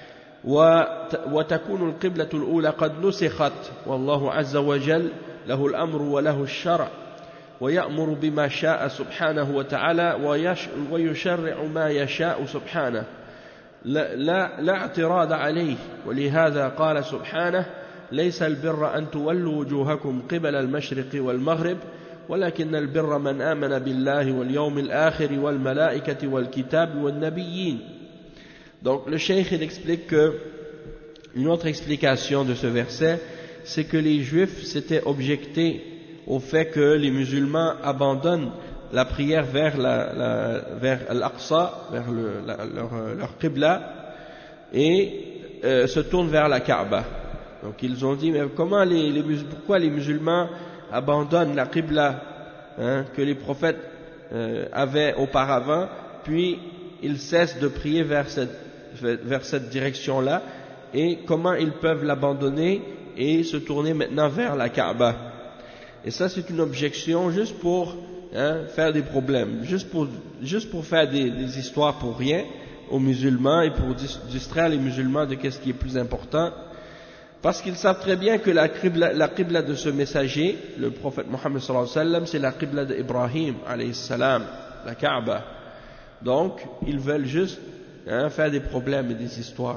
وتكون القبلة الأولى قد نسخت والله عز وجل له الأمر وله الشرع ويأمر بما شاء سبحانه وتعالى ويشرع ما يشاء سبحانه لا, لا, لا اعتراض عليه ولهذا قال سبحانه ليس البر أن تولوا وجوهكم قبل المشرق والمغرب ولكن البر من آمن بالله واليوم الآخر والملائكة والكتاب والنبيين. Donc le cheikh il explique que une autre explication de ce verset, c'est que les juifs s'étaient objectés au fait que les musulmans abandonnent la prière vers la, la vers l'Aqsa, vers le, la, leur, leur qibla, et euh, se tournent vers la Kaaba. Donc ils ont dit, mais comment les, les pourquoi les musulmans abandonnent la qibla, hein, que les prophètes euh, avaient auparavant, puis ils cessent de prier vers cette, vers cette direction-là, et comment ils peuvent l'abandonner et se tourner maintenant vers la Kaaba. Et ça c'est une objection juste pour hein, faire des problèmes, juste pour, juste pour faire des, des histoires pour rien aux musulmans et pour distraire les musulmans de ce qui est plus important. Parce qu'ils savent très bien que la qibla, la qibla de ce messager, le prophète Mohammed sallallahu alayhi wa sallam, c'est la qibla d'Ibrahim alayhi salam, la Kaaba. Donc, ils veulent juste hein, faire des problèmes et des histoires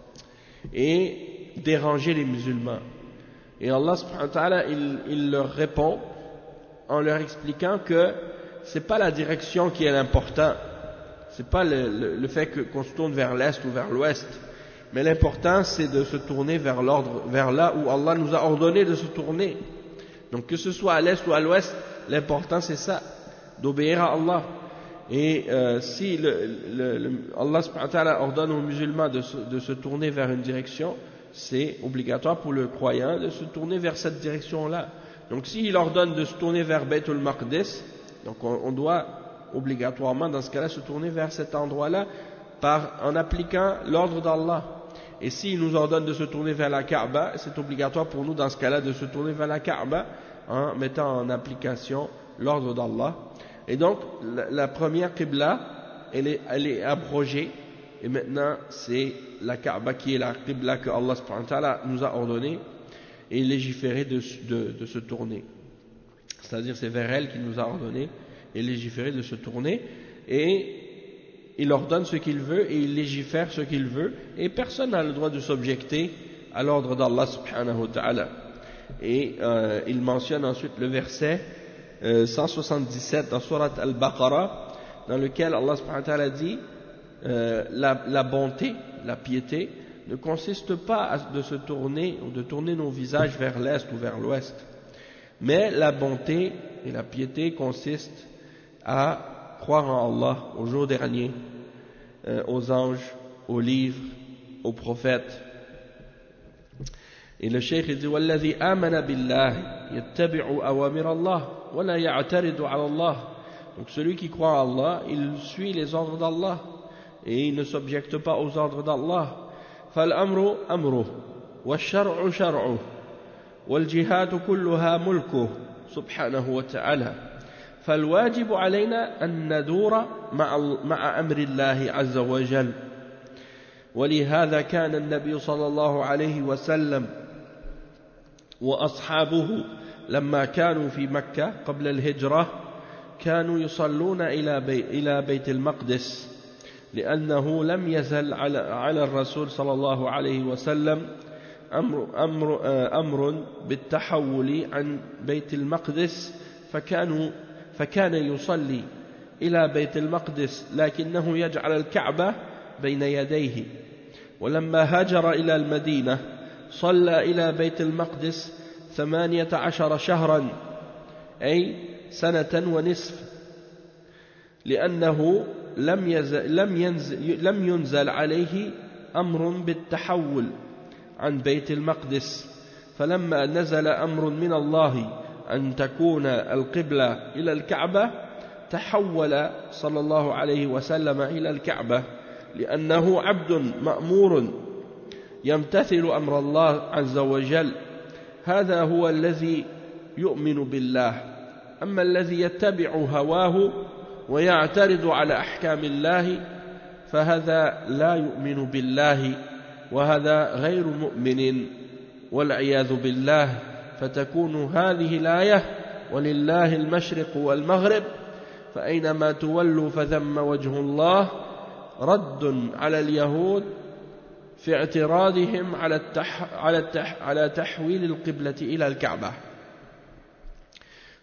et déranger les musulmans. Et Allah subhanahu wa ta'ala, il, il leur répond en leur expliquant que c'est pas la direction qui est l'important, c'est pas le, le, le fait que, qu'on se tourne vers l'est ou vers l'ouest. Mais l'important, c'est de se tourner vers l'ordre, vers là où Allah nous a ordonné de se tourner. Donc, que ce soit à l'est ou à l'ouest, l'important c'est ça, d'obéir à Allah. Et euh, si le, le, le, Allah subhanahu wa ta'ala ordonne aux musulmans de se, de se tourner vers une direction, c'est obligatoire pour le croyant de se tourner vers cette direction-là. Donc, s'il ordonne de se tourner vers Baytul Maqdis, donc on, on doit obligatoirement, dans ce cas-là, se tourner vers cet endroit-là par, en appliquant l'ordre d'Allah. Et s'il nous ordonne de se tourner vers la Kaaba, c'est obligatoire pour nous dans ce cas-là de se tourner vers la Kaaba en mettant en application l'ordre d'Allah. Et donc la, la première Qibla, elle est, elle est abrogée et maintenant c'est la Kaaba qui est la Qibla que Allah subhanahu wa ta'ala nous a ordonné et légiféré de, de, de se tourner. C'est-à-dire c'est vers elle qu'il nous a ordonné et légiféré de se tourner, et il ordonne ce qu'il veut et il légifère ce qu'il veut, et personne n'a le droit de s'objecter à l'ordre d'Allah subhanahu wa ta'ala. Et euh, il mentionne ensuite le verset euh, cent soixante-dix-sept dans Surat Al-Baqarah, dans lequel Allah subhanahu wa ta'ala dit euh, la, la bonté, la piété ne consiste pas à, de se tourner ou de tourner nos visages vers l'est ou vers l'ouest, mais la bonté et la piété consistent à croire en Allah, au jour dernier, euh, aux anges, aux livres, aux prophètes. Et le cheikh dit وَالَّذِي آمَنَ بِاللَّهِ يَتَّبِعُ أَوَامِرَ اللَّهِ وَلَا يَعْتَرِضُ عَلَى اللَّهِ. Donc celui qui croit en Allah, il suit les ordres d'Allah et il ne s'objecte pas aux ordres d'Allah. فَالْأَمْرُ أَمْرُهُ وَالشَّرْعُ شَرْعُهُ وَالْجِهَادُ كُلُّهَا مُلْكُهُ سبحانه وتعالى. فالواجب علينا أن ندور مع, مع أمر الله عز وجل. ولهذا كان النبي صلى الله عليه وسلم وأصحابه لما كانوا في مكة قبل الهجرة كانوا يصلون إلى, بي إلى بيت المقدس، لأنه لم يزل على, على الرسول صلى الله عليه وسلم أمر, أمر, أمر بالتحول عن بيت المقدس، فكانوا فكان يصلي إلى بيت المقدس لكنه يجعل الكعبة بين يديه. ولما هاجر إلى المدينة صلى إلى بيت المقدس ثمانية عشر شهرا، أي سنة ونصف، لأنه لم ينزل, لم ينزل, لم ينزل عليه أمر بالتحول عن بيت المقدس. فلما نزل أمر من الله أن تكون القبلة إلى الكعبة تحول صلى الله عليه وسلم إلى الكعبة، لأنه عبد مأمور يمتثل أمر الله عز وجل. هذا هو الذي يؤمن بالله. أما الذي يتبع هواه ويعترض على أحكام الله فهذا لا يؤمن بالله، وهذا غير مؤمن والعياذ بالله. فتكون هذه الآية ولله المشرق والمغرب فأينما تولوا فثم وجه الله رد على اليهود في اعتراضهم على التح على التح على تحويل القبلة إلى الكعبة.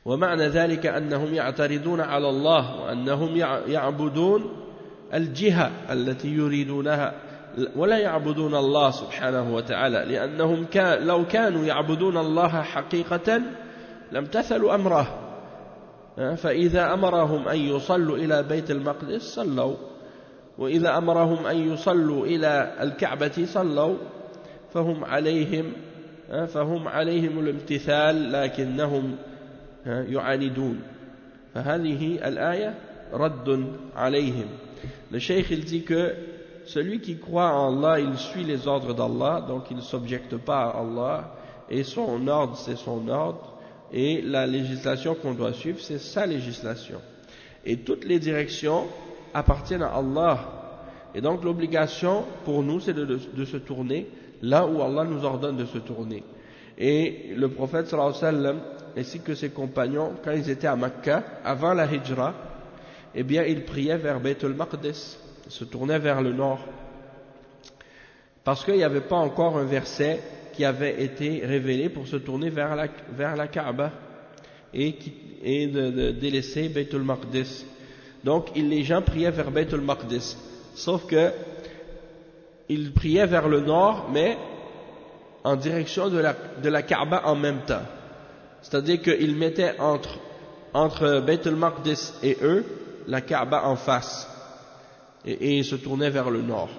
ومعنى ذلك أنهم يعترضون على الله وأنهم يعبدون الجهة التي يريدونها ولا يعبدون الله سبحانه وتعالى لأنهم كان لو كانوا يعبدون الله حقيقة لامتثلوا أمره فإذا أمرهم أن يصلوا إلى بيت المقدس صلوا وإذا أمرهم أن يصلوا إلى الكعبة صلوا فهم عليهم فهم عليهم الامتثال لكنهم يعاندون فهذه الآية رد عليهم. Le cheikh il dit que celui qui croit en Allah il suit les ordres d'Allah donc il ne s'objecte pas à Allah et son ordre c'est son ordre et la législation qu'on doit suivre c'est sa législation et toutes les directions appartiennent à Allah et donc l'obligation pour nous c'est de, de, de se tourner là où Allah nous ordonne de se tourner et le prophète sallallahu alayhi wa sallam ainsi que ses compagnons quand ils étaient à Mecca avant la hijra eh bien ils priaient vers Bayt al-Maqdis, ils se tournaient vers le nord parce qu'il n'y avait pas encore un verset qui avait été révélé pour se tourner vers la, vers la Kaaba et, qui, et de, de délaisser Bayt al-Maqdis. Donc il, les gens priaient vers Bayt al-Maqdis, sauf que ils priaient vers le nord, mais en direction de la, de la Kaaba en même temps. C'est-à-dire qu'ils mettaient entre, entre Bayt al-Maqdis et eux la Kaaba en face et, et ils se tournaient vers le nord.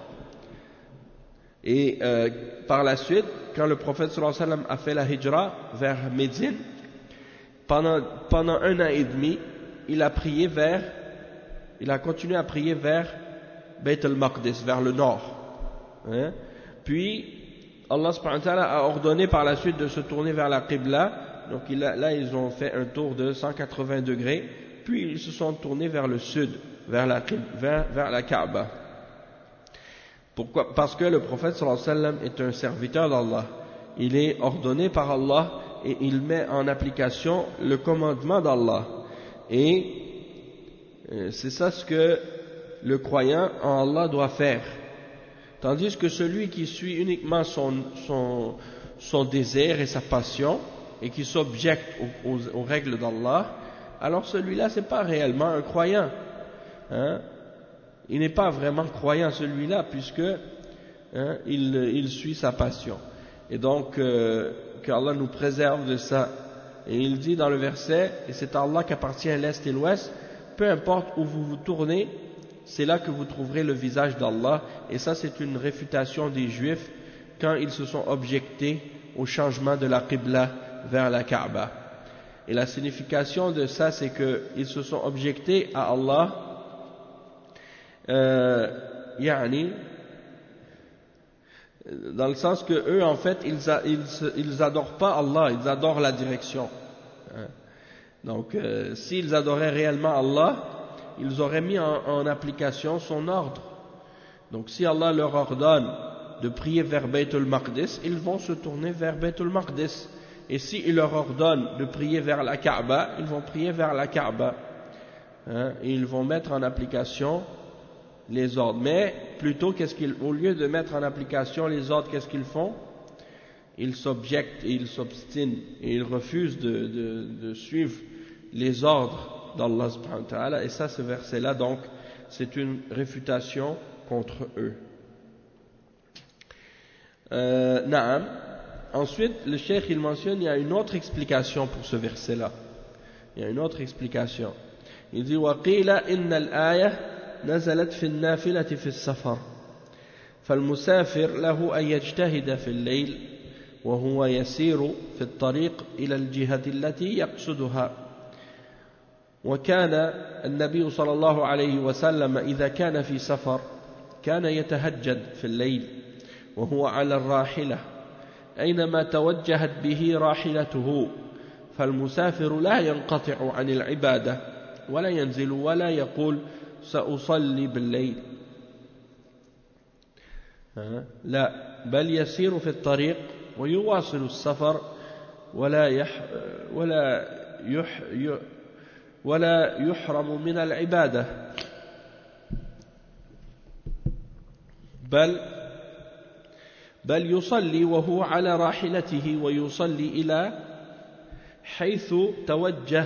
Et euh, par la suite, quand le prophète sallallahu alayhi wa sallam a fait la hijra vers Médine, pendant, pendant un an et demi, il a prié vers, il a continué à prier vers Bayt al-Maqdis, vers le nord. Hein? Puis, Allah subhanahu wa ta'ala a ordonné par la suite de se tourner vers la Qibla, donc il a, là ils ont fait un tour de cent quatre-vingts degrés, puis ils se sont tournés vers le sud, vers la, vers, vers la Kaaba. Pourquoi? Parce que le prophète sallallahu alayhi wa sallam est un serviteur d'Allah. Il est ordonné par Allah et il met en application le commandement d'Allah. Et c'est ça ce que le croyant en Allah doit faire. Tandis que celui qui suit uniquement son, son, son désir et sa passion et qui s'objecte aux, aux, aux règles d'Allah, alors celui-là c'est pas réellement un croyant. Hein? Il n'est pas vraiment croyant celui-là puisque hein, il, il suit sa passion. Et donc euh, qu'Allah nous préserve de ça. Et il dit dans le verset, et c'est à Allah qu'appartient l'Est et l'Ouest, peu importe où vous vous tournez, c'est là que vous trouverez le visage d'Allah. Et ça c'est une réfutation des Juifs quand ils se sont objectés au changement de la Qibla vers la Kaaba. Et la signification de ça c'est qu'ils se sont objectés à Allah Euh, yani, dans le sens que eux en fait ils, a, ils, ils adorent pas Allah, ils adorent la direction. Hein. Donc euh, s'ils adoraient réellement Allah, ils auraient mis en, en application son ordre. Donc si Allah leur ordonne de prier vers Bayt al-Maqdis, ils vont se tourner vers Bayt al-Maqdis. Et s'il leur ordonne de prier vers la Kaaba, ils vont prier vers la Kaaba. Hein. Et ils vont mettre en application les ordres. Mais plutôt, qu'est-ce qu'ils, au lieu de mettre en application les ordres, qu'est-ce qu'ils font? Ils s'objectent et ils s'obstinent et ils refusent de, de, de suivre les ordres d'Allah subhanahu wa ta'ala. Et ça, ce verset-là, donc, c'est une réfutation contre eux. Euh, Naam. Ensuite, le cheikh, il mentionne, il y a une autre explication pour ce verset-là. Il y a une autre explication. Il dit, وَقِيلَ إِنَّ الْآيَةَ نزلت في النافلة في السفر فالمسافر له أن يجتهد في الليل وهو يسير في الطريق إلى الجهة التي يقصدها وكان النبي صلى الله عليه وسلم إذا كان في سفر كان يتهجد في الليل وهو على الراحلة أينما توجهت به راحلته فالمسافر لا ينقطع عن العبادة ولا ينزل ولا يقول سأصلي بالليل لا بل يسير في الطريق ويواصل السفر ولا يح ولا يح ولا يحرم من العبادة بل بل يصلي وهو على راحلته ويصلي إلى حيث توجه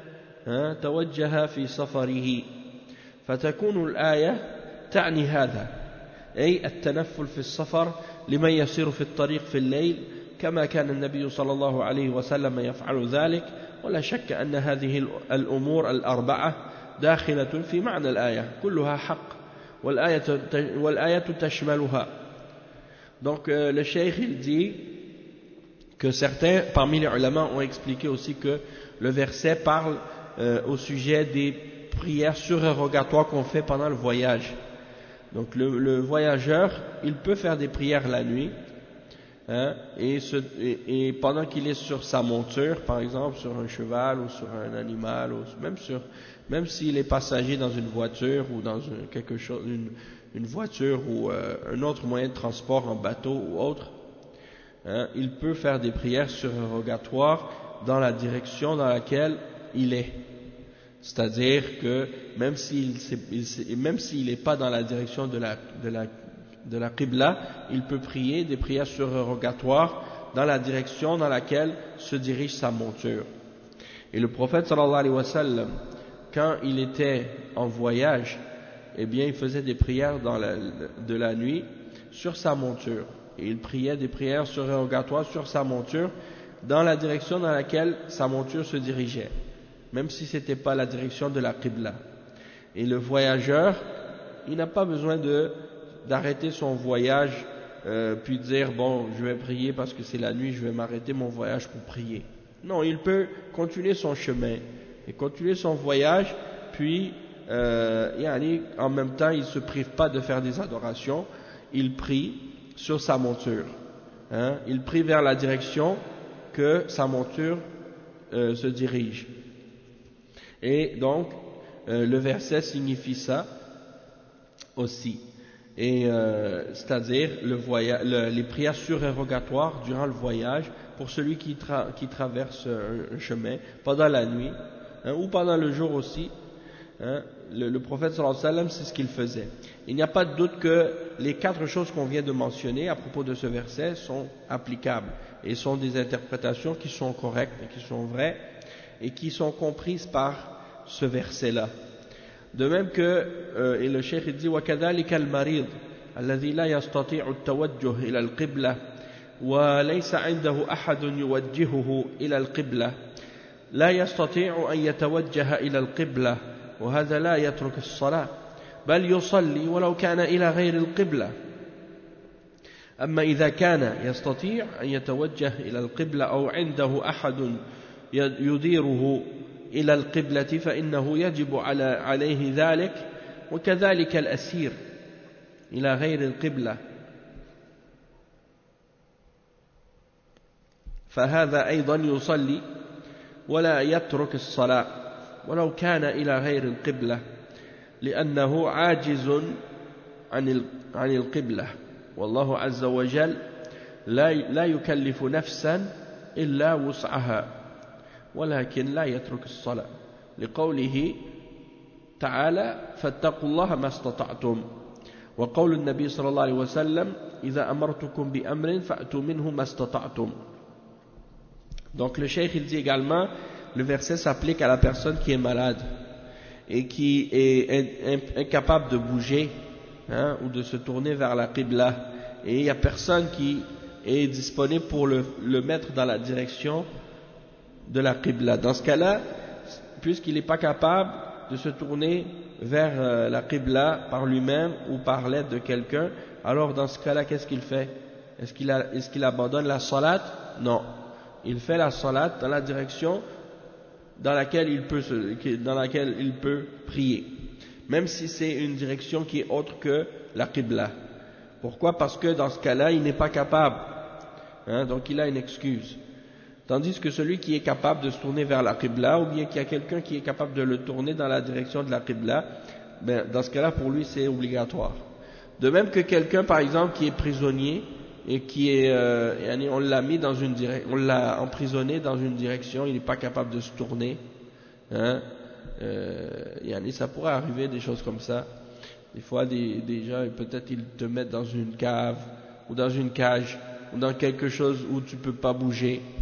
توجه في سفره فتكون الآية تعني هذا أي التنفل في السفر لمن يسير في الطريق في الليل كما كان النبي صلى الله عليه وسلم يفعل ذلك ولا شك أن هذه الأمور الأربعة داخلة في معنى الآية كلها حق والآية والآية تشملها. Donc euh, le cheikh il dit que certains parmi les ulama ont expliqué aussi que le verset parle euh, au sujet des prières surérogatoires qu'on fait pendant le voyage. Donc le, le voyageur il peut faire des prières la nuit hein, et, ce, et, et pendant qu'il est sur sa monture par exemple sur un cheval ou sur un animal ou même sur même s'il est passager dans une voiture ou dans une, quelque chose, une, une voiture ou euh, un autre moyen de transport en bateau ou autre, hein, il peut faire des prières surérogatoires dans la direction dans laquelle il est. C'est-à-dire que même s'il il, même s'il n'est pas dans la direction de la, de la, de la Qibla, il peut prier des prières surérogatoires dans la direction dans laquelle se dirige sa monture. Et le prophète sallallahu alayhi wa sallam, quand il était en voyage, eh bien, il faisait des prières dans la, de la nuit sur sa monture. Et il priait des prières surérogatoires sur sa monture dans la direction dans laquelle sa monture se dirigeait, même si ce n'était pas la direction de la Qibla. Et le voyageur, il n'a pas besoin de, d'arrêter son voyage, euh, puis dire, bon, je vais prier parce que c'est la nuit, je vais m'arrêter mon voyage pour prier. Non, il peut continuer son chemin et continuer son voyage, puis euh, yani, en même temps il ne se prive pas de faire des adorations, il prie sur sa monture, hein, il prie vers la direction que sa monture euh, se dirige. Et donc euh, le verset signifie ça aussi, et euh, c'est-à-dire le voyage, le, les prières surérogatoires durant le voyage pour celui qui, tra qui traverse un, un chemin pendant la nuit, hein, ou pendant le jour aussi, hein, le, le prophète sallallahu alayhi wa sallam, c'est ce qu'il faisait. Il n'y a pas de doute que les quatre choses qu'on vient de mentionner à propos de ce verset sont applicables et sont des interprétations qui sont correctes et qui sont vraies et qui sont comprises par ce verset-là. De même que, euh, et le cheikh dit وَكَذَلِكَ الْمَرِيض الَّذِي لَا يَسْتَطِيعُ التَّوَجُّهِ إِلَى الْقِبْلَةِ وليس عنده أحد يوجهه إلى القبلة لا يستطيع أن يتوجه إلى القبلة وهذا لا يترك الصلاة بل يصلي ولو كان إلى غير القبلة. أما إذا كان يستطيع أن يتوجه إلى القبلة أو عنده أحد يديره إلى القبلة فإنه يجب على عليه ذلك وكذلك الأسير إلى غير القبلة فهذا أيضا يصلي ولا يترك الصلاة ولو كان إلى غير القبلة لأنه عاجز عن عن القبلة والله عز وجل لا لا يكلف نفسا إلا وسعها ولكن لا يترك الصلاة لقوله تعالى فاتقوا الله ما استطعتم وقول النبي صلى الله عليه وسلم إذا أمرتكم بأمر فأتوا منه ما استطعتم. Donc le cheikh il dit également, le verset s'applique à la personne qui est malade et qui est incapable de bouger, hein, ou de se tourner vers la Qibla, et il n'y a personne qui est disponible pour le, le mettre dans la direction de la Qibla. Dans ce cas-là, puisqu'il n'est pas capable de se tourner vers euh, la Qibla par lui-même ou par l'aide de quelqu'un, alors dans ce cas-là, qu'est-ce qu'il fait? Est-ce qu'il a, est-ce qu'il abandonne la salat? Non. Il fait la salat dans la direction dans laquelle il peut, se, dans laquelle il peut prier, même si c'est une direction qui est autre que la Qibla. Pourquoi? Parce que dans ce cas-là, il n'est pas capable, hein, donc il a une excuse. Tandis que celui qui est capable de se tourner vers la Qibla, ou bien qu'il y a quelqu'un qui est capable de le tourner dans la direction de la Qibla, ben, dans ce cas-là, pour lui, c'est obligatoire. De même que quelqu'un, par exemple, qui est prisonnier, et qui est, euh, on l'a mis dans une direction, on l'a emprisonné dans une direction, il n'est pas capable de se tourner, hein, euh, ça pourrait arriver des choses comme ça. Des fois, des, des gens, peut-être ils te mettent dans une cave, ou dans une cage, ou dans quelque chose où tu peux pas bouger,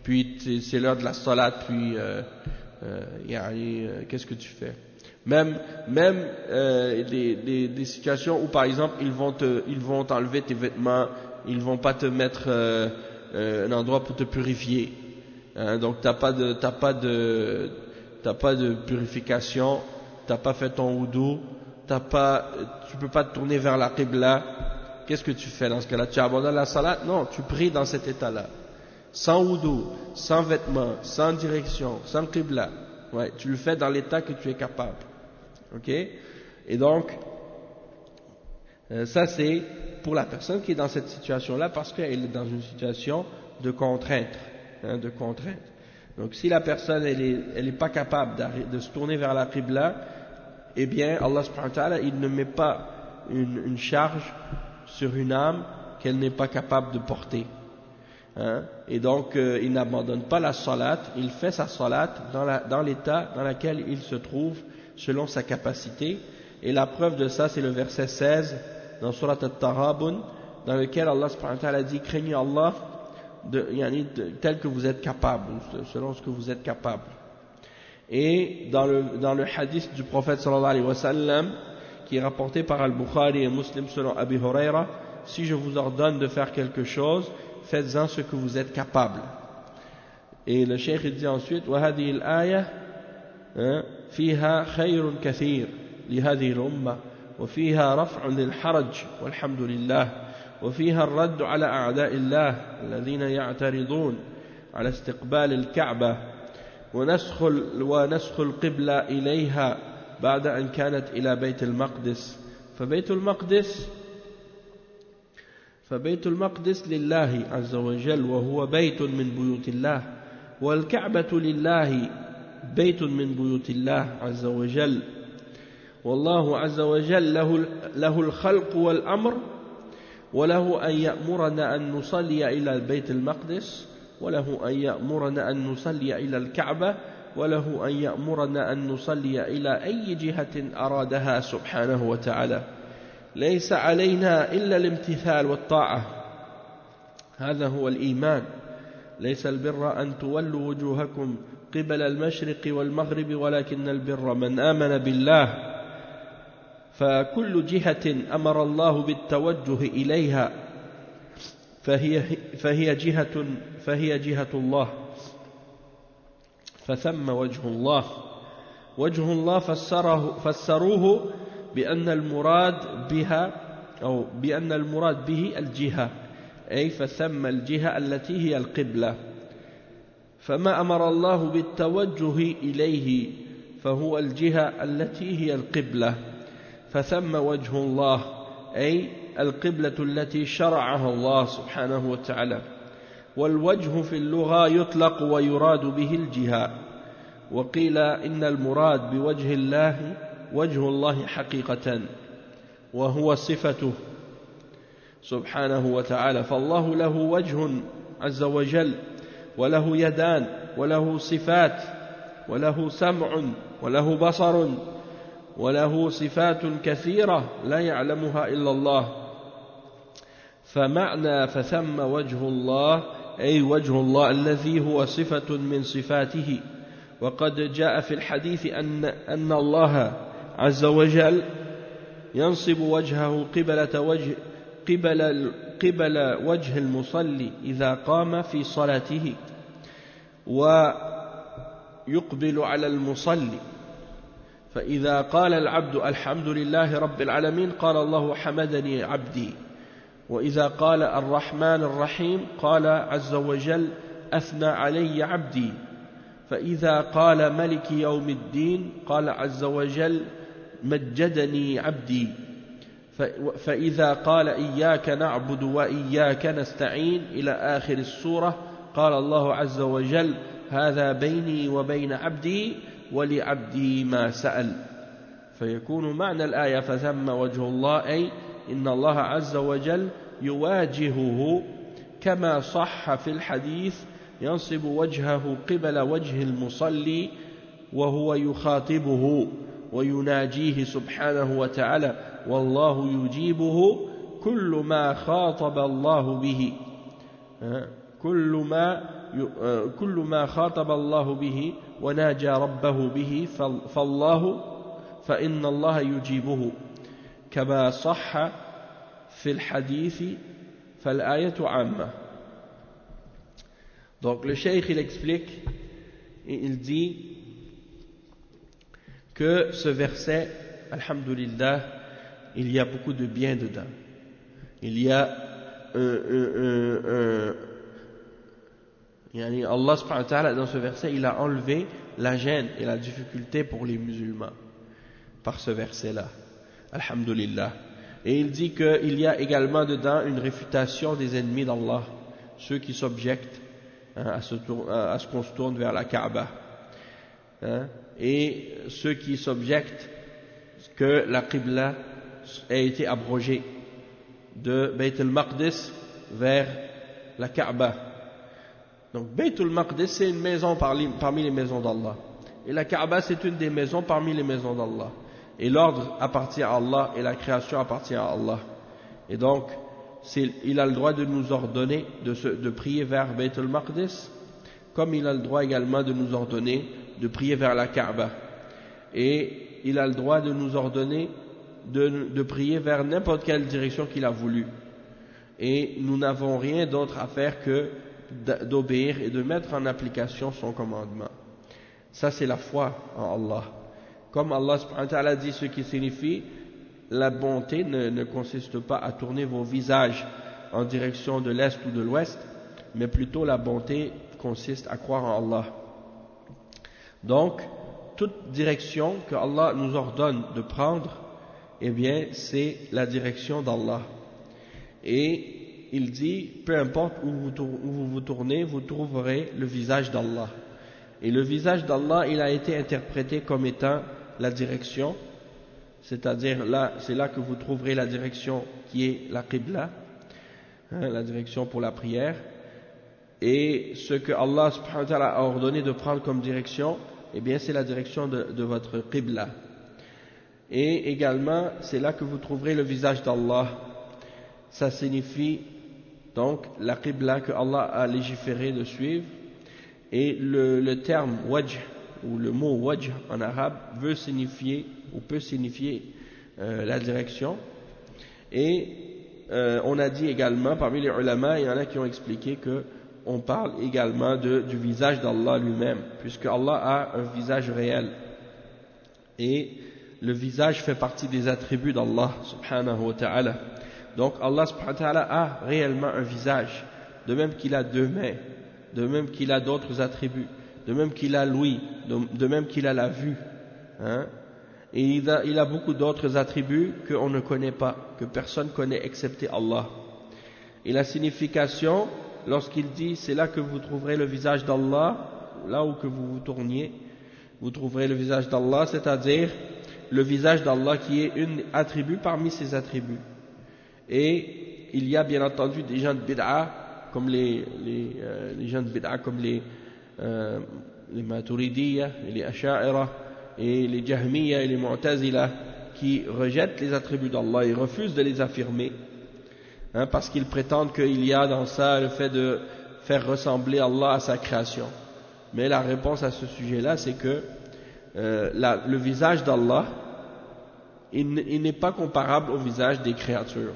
puis c'est l'heure de la salat, puis euh, euh, yani, euh, qu'est-ce que tu fais? Même, même euh, des, des, des situations où par exemple ils vont te, ils vont t'enlever tes vêtements, ils vont pas te mettre euh, euh, un endroit pour te purifier. Hein, donc t'as pas de, t'as pas de, t'as pas de purification, t'as pas fait ton wudu, t'as pas, tu peux pas te tourner vers la qibla. Qu'est-ce que tu fais dans ce cas-là? Tu abandonnes la salat? Non, tu pries dans cet état-là, sans wudu, sans vêtements, sans direction, sans qibla. Ouais, tu le fais dans l'état que tu es capable. Ok? Et donc, euh, ça c'est pour la personne qui est dans cette situation-là parce qu'elle est dans une situation de contrainte, hein, de contrainte. Donc, si la personne elle est, elle est pas capable de se tourner vers la qibla, eh bien, Allah subhanahu wa ta'ala, il ne met pas une, une charge sur une âme qu'elle n'est pas capable de porter. Hein? Et donc, euh, il n'abandonne pas la salat, il fait sa salat dans, la, dans l'état dans lequel il se trouve selon sa capacité. Et la preuve de ça, c'est le verset seize dans Surat At-Tarabun, dans lequel Allah subhanahu wa ta'ala dit « Craignez Allah de, yani, de, tel que vous êtes capable, selon ce que vous êtes capable. » Et dans le, dans le hadith du prophète sallallahu alayhi wa sallam, qui est rapporté par Al-Bukhari et Muslim selon Abi Huraira, si je vous ordonne de faire quelque chose, faites-en ce que vous êtes capable. Et le cheikh dit ensuite, وهذه الآية فيها خير كثير لهذه الأمة وفيها رفع للحرج والحمد لله وفيها الرد على أعداء الله الذين يعترضون على استقبال الكعبة ونسخ ونسخ القبلة إليها بعد أن كانت إلى بيت المقدس فبيت المقدس فبيت المقدس لله عز وجل وهو بيت من بيوت الله والكعبة لله بيت من بيوت الله عز وجل والله عز وجل له, له الخلق والأمر وله أن يأمرنا أن نصلي إلى بيت المقدس وله أن يأمرنا أن نصلي إلى الكعبة وله أن يأمرنا أن نصلي إلى أي جهة أرادها سبحانه وتعالى ليس علينا إلا الامتثال والطاعة هذا هو الإيمان ليس البر أن تولوا وجوهكم قبل المشرق والمغرب ولكن البر من آمن بالله فكل جهة أمر الله بالتوجه إليها فهي, فهي, جهة, فهي جهة الله فثم وجه الله وجه الله فسره فسروه بأن المراد بها أو بأن المراد به الجهة أي فثم الجهة التي هي القبلة فما أمر الله بالتوجه إليه فهو الجهة التي هي القبلة فثم وجه الله أي القبلة التي شرعها الله سبحانه وتعالى والوجه في اللغة يطلق ويراد به الجهة وقيل إن المراد بوجه الله وجه الله حقيقة وهو صفته سبحانه وتعالى فالله له وجه عز وجل وله يدان وله صفات وله سمع وله بصر وله صفات كثيرة لا يعلمها إلا الله فمعنى فثم وجه الله أي وجه الله الذي هو صفة من صفاته وقد جاء في الحديث أن, أن الله عز وجل ينصب وجهه قبلة وجه قبل, قبل وجه المصلي إذا قام في صلاته ويقبل على المصلي فإذا قال العبد الحمد لله رب العالمين قال الله حمدني عبدي وإذا قال الرحمن الرحيم قال عز وجل أثنى علي عبدي فإذا قال ملك يوم الدين قال عز وجل مجدني عبدي فإذا قال إياك نعبد وإياك نستعين إلى آخر السورة قال الله عز وجل هذا بيني وبين عبدي ولعبدي ما سأل فيكون معنى الآية فثم وجه الله أي إن الله عز وجل يواجهه كما صح في الحديث ينصب وجهه قبل وجه المصلي وهو يخاطبه ويناجيه سبحانه وتعالى والله يجيبه كل ما خاطب الله به كل ما كل ما خاطب الله به وناجى ربه به فالله فإن الله يجيبه كما صح في الحديث فالآية عامة. Donc le cheikh il explique et il dit que ce verset, alhamdulillah, il y a beaucoup de bien dedans. Il y a un, un, un, un yani Allah subhanahu wa ta'ala dans ce verset il a enlevé la gêne et la difficulté pour les musulmans par ce verset là, alhamdulillah. Et il dit qu'il y a également dedans une réfutation des ennemis d'Allah, ceux qui s'objectent hein, à, ce à ce qu'on se tourne vers la Kaaba hein, et ceux qui s'objectent que la Qibla ait été abrogée de Bayt al-Maqdis vers la Kaaba. Donc Bayt al-Maqdis c'est une maison parmi, parmi les maisons d'Allah et la Kaaba c'est une des maisons parmi les maisons d'Allah et l'ordre appartient à Allah et la création appartient à Allah et donc il a le droit de nous ordonner de, se, de prier vers Bayt al-Maqdis comme il a le droit également de nous ordonner de prier vers la Kaaba et il a le droit de nous ordonner de, de prier vers n'importe quelle direction qu'il a voulu et nous n'avons rien d'autre à faire que d'obéir et de mettre en application son commandement. Ça c'est la foi en Allah. Comme Allah subhanahu wa ta'ala dit, ce qui signifie la bonté ne, ne consiste pas à tourner vos visages en direction de l'est ou de l'ouest, mais plutôt la bonté consiste à croire en Allah. Donc toute direction que Allah nous ordonne de prendre, eh bien c'est la direction d'Allah. Et il dit, peu importe où vous, où vous vous tournez, vous trouverez le visage d'Allah. Et le visage d'Allah, il a été interprété comme étant la direction, c'est-à-dire là, c'est là que vous trouverez la direction qui est la Qibla, hein, la direction pour la prière. Et ce que Allah subhanahu wa ta'ala a ordonné de prendre comme direction, eh bien c'est la direction de, de votre Qibla. Et également, c'est là que vous trouverez le visage d'Allah. Ça signifie donc la Qibla que Allah a légiféré de suivre. Et le, le terme wajh, ou le mot wajh en arabe, veut signifier, ou peut signifier euh, la direction. Et euh, on a dit également, parmi les ulama, il y en a qui ont expliqué que on parle également de, du visage d'Allah lui-même, puisque Allah a un visage réel. Et le visage fait partie des attributs d'Allah subhanahu wa ta'ala. Donc Allah subhanahu wa ta'ala a réellement un visage, de même qu'il a deux mains, de même qu'il a d'autres attributs, de même qu'il a l'ouïe, de, de même qu'il a la vue. Hein? Et il a, il a beaucoup d'autres attributs qu'on ne connaît pas, que personne ne connaît excepté Allah. Et la signification, lorsqu'il dit c'est là que vous trouverez le visage d'Allah, là où que vous vous tourniez, vous trouverez le visage d'Allah, c'est-à-dire le visage d'Allah qui est un attribut parmi ses attributs. Et il y a bien entendu des gens de bid'a, comme les, les, euh, les gens de bid'a comme les, euh, les Maturidiyya, et les Asha'ira, et les Jahmiyya et les Mu'tazila, qui rejettent les attributs d'Allah et refusent de les affirmer, hein, parce qu'ils prétendent qu'il y a dans ça le fait de faire ressembler Allah à sa création. Mais la réponse à ce sujet-là, c'est que euh, la, le visage d'Allah, il, il n'est pas comparable au visage des créatures.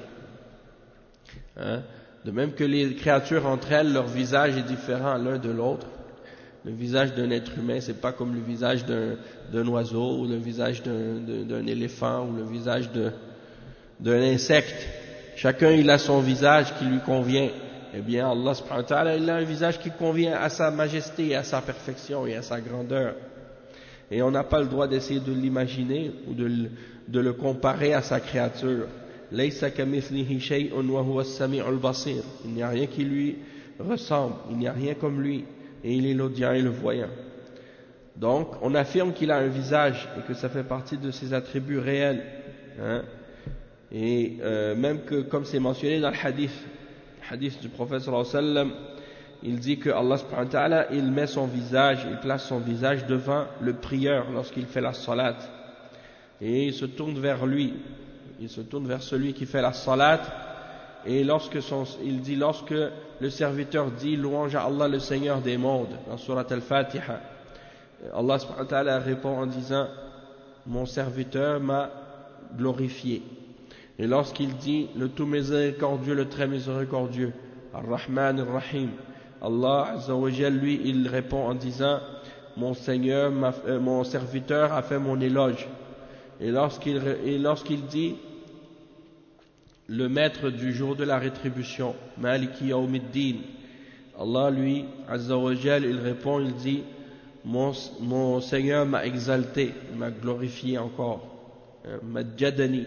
Hein? De même que les créatures entre elles, leur visage est différent l'un de l'autre. Le visage d'un être humain, c'est pas comme le visage d'un oiseau, ou le visage d'un éléphant, ou le visage d'un insecte. Chacun il a son visage qui lui convient. Eh bien Allah subhanahu wa ta'ala, il a un visage qui convient à sa majesté, à sa perfection et à sa grandeur. Et on n'a pas le droit d'essayer de l'imaginer ou de le, de le comparer à sa créature. Laysa kamithlihi shay'un wa huwa as-sami'ul basir. Il n'y a rien qui lui ressemble, il n'y a rien comme lui, et il est l'audient et le voyant. Donc, on affirme qu'il a un visage et que ça fait partie de ses attributs réels. Hein? Et euh, même que, comme c'est mentionné dans le hadith, le hadith du prophète sallallahu alayhi wa sallam, il dit que Allah subhanahu wa ta'ala, il met son visage, il place son visage devant le prieur lorsqu'il fait la salat. Et il se tourne vers lui. Il se tourne vers celui qui fait la salat et lorsque son, il dit, lorsque le serviteur dit louange à Allah le Seigneur des mondes, dans Surat Al-Fatiha, Allah subhanahu wa ta'ala répond en disant, mon serviteur m'a glorifié. Et lorsqu'il dit le tout miséricordieux, le très miséricordieux, Ar-Rahman Ar-Rahim, Allah Azza wa Jal, lui, il répond en disant, mon Seigneur, m'a, euh, mon serviteur a fait mon éloge. Et lorsqu'il, et lorsqu'il dit le maître du jour de la rétribution, Maliki Yawmiddin, Allah, lui, Azza wa Jal, il répond, il dit, mon, mon Seigneur m'a exalté, m'a glorifié encore, Majjadani.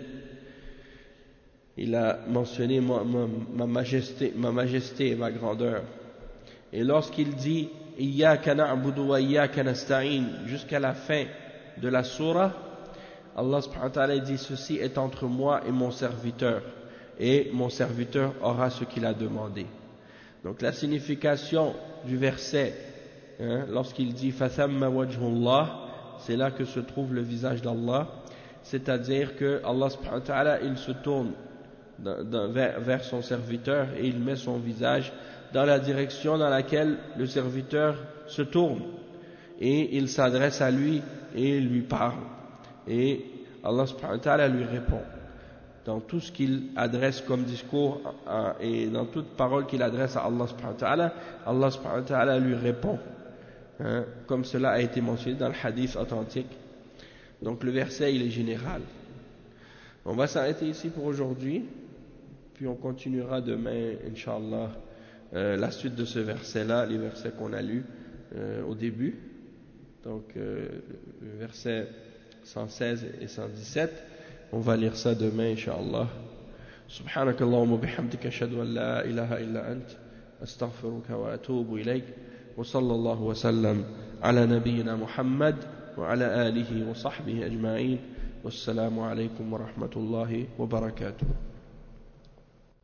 Il a mentionné ma, ma, ma majesté, ma majesté et ma grandeur. Et lorsqu'il dit Iyyaka na'budu wa iyyaka nasta'in jusqu'à la fin de la sourate, Allah subhanahu wa ta'ala dit, ceci est entre moi et mon serviteur, et mon serviteur aura ce qu'il a demandé. Donc la signification du verset, hein, lorsqu'il dit Fathamma wajhullah, c'est là que se trouve le visage d'Allah, c'est-à-dire que Allah subhanahu wa ta'ala, il se tourne vers, vers son serviteur et il met son visage dans la direction dans laquelle le serviteur se tourne, et il s'adresse à lui et il lui parle, et Allah subhanahu wa ta'ala lui répond dans tout ce qu'il adresse comme discours, et dans toute parole qu'il adresse à Allah subhanahu wa ta'ala, Allah subhanahu wa ta'ala lui répond, hein, comme cela a été mentionné dans le hadith authentique. Donc le verset, il est général. On va s'arrêter ici pour aujourd'hui, puis on continuera demain, Inch'Allah, euh, la suite de ce verset-là, les versets qu'on a lus euh, au début. Donc, euh, le verset cent seize et cent dix-sept, on va lire ça demain, Inch'Allah. سبحانك اللهم وبحمدك أشهد أن لا إله إلا أنت أستغفرك وأتوب إليك وصلى الله وسلم على نبينا محمد وعلى آله وصحبه أجمعين والسلام عليكم ورحمة الله وبركاته.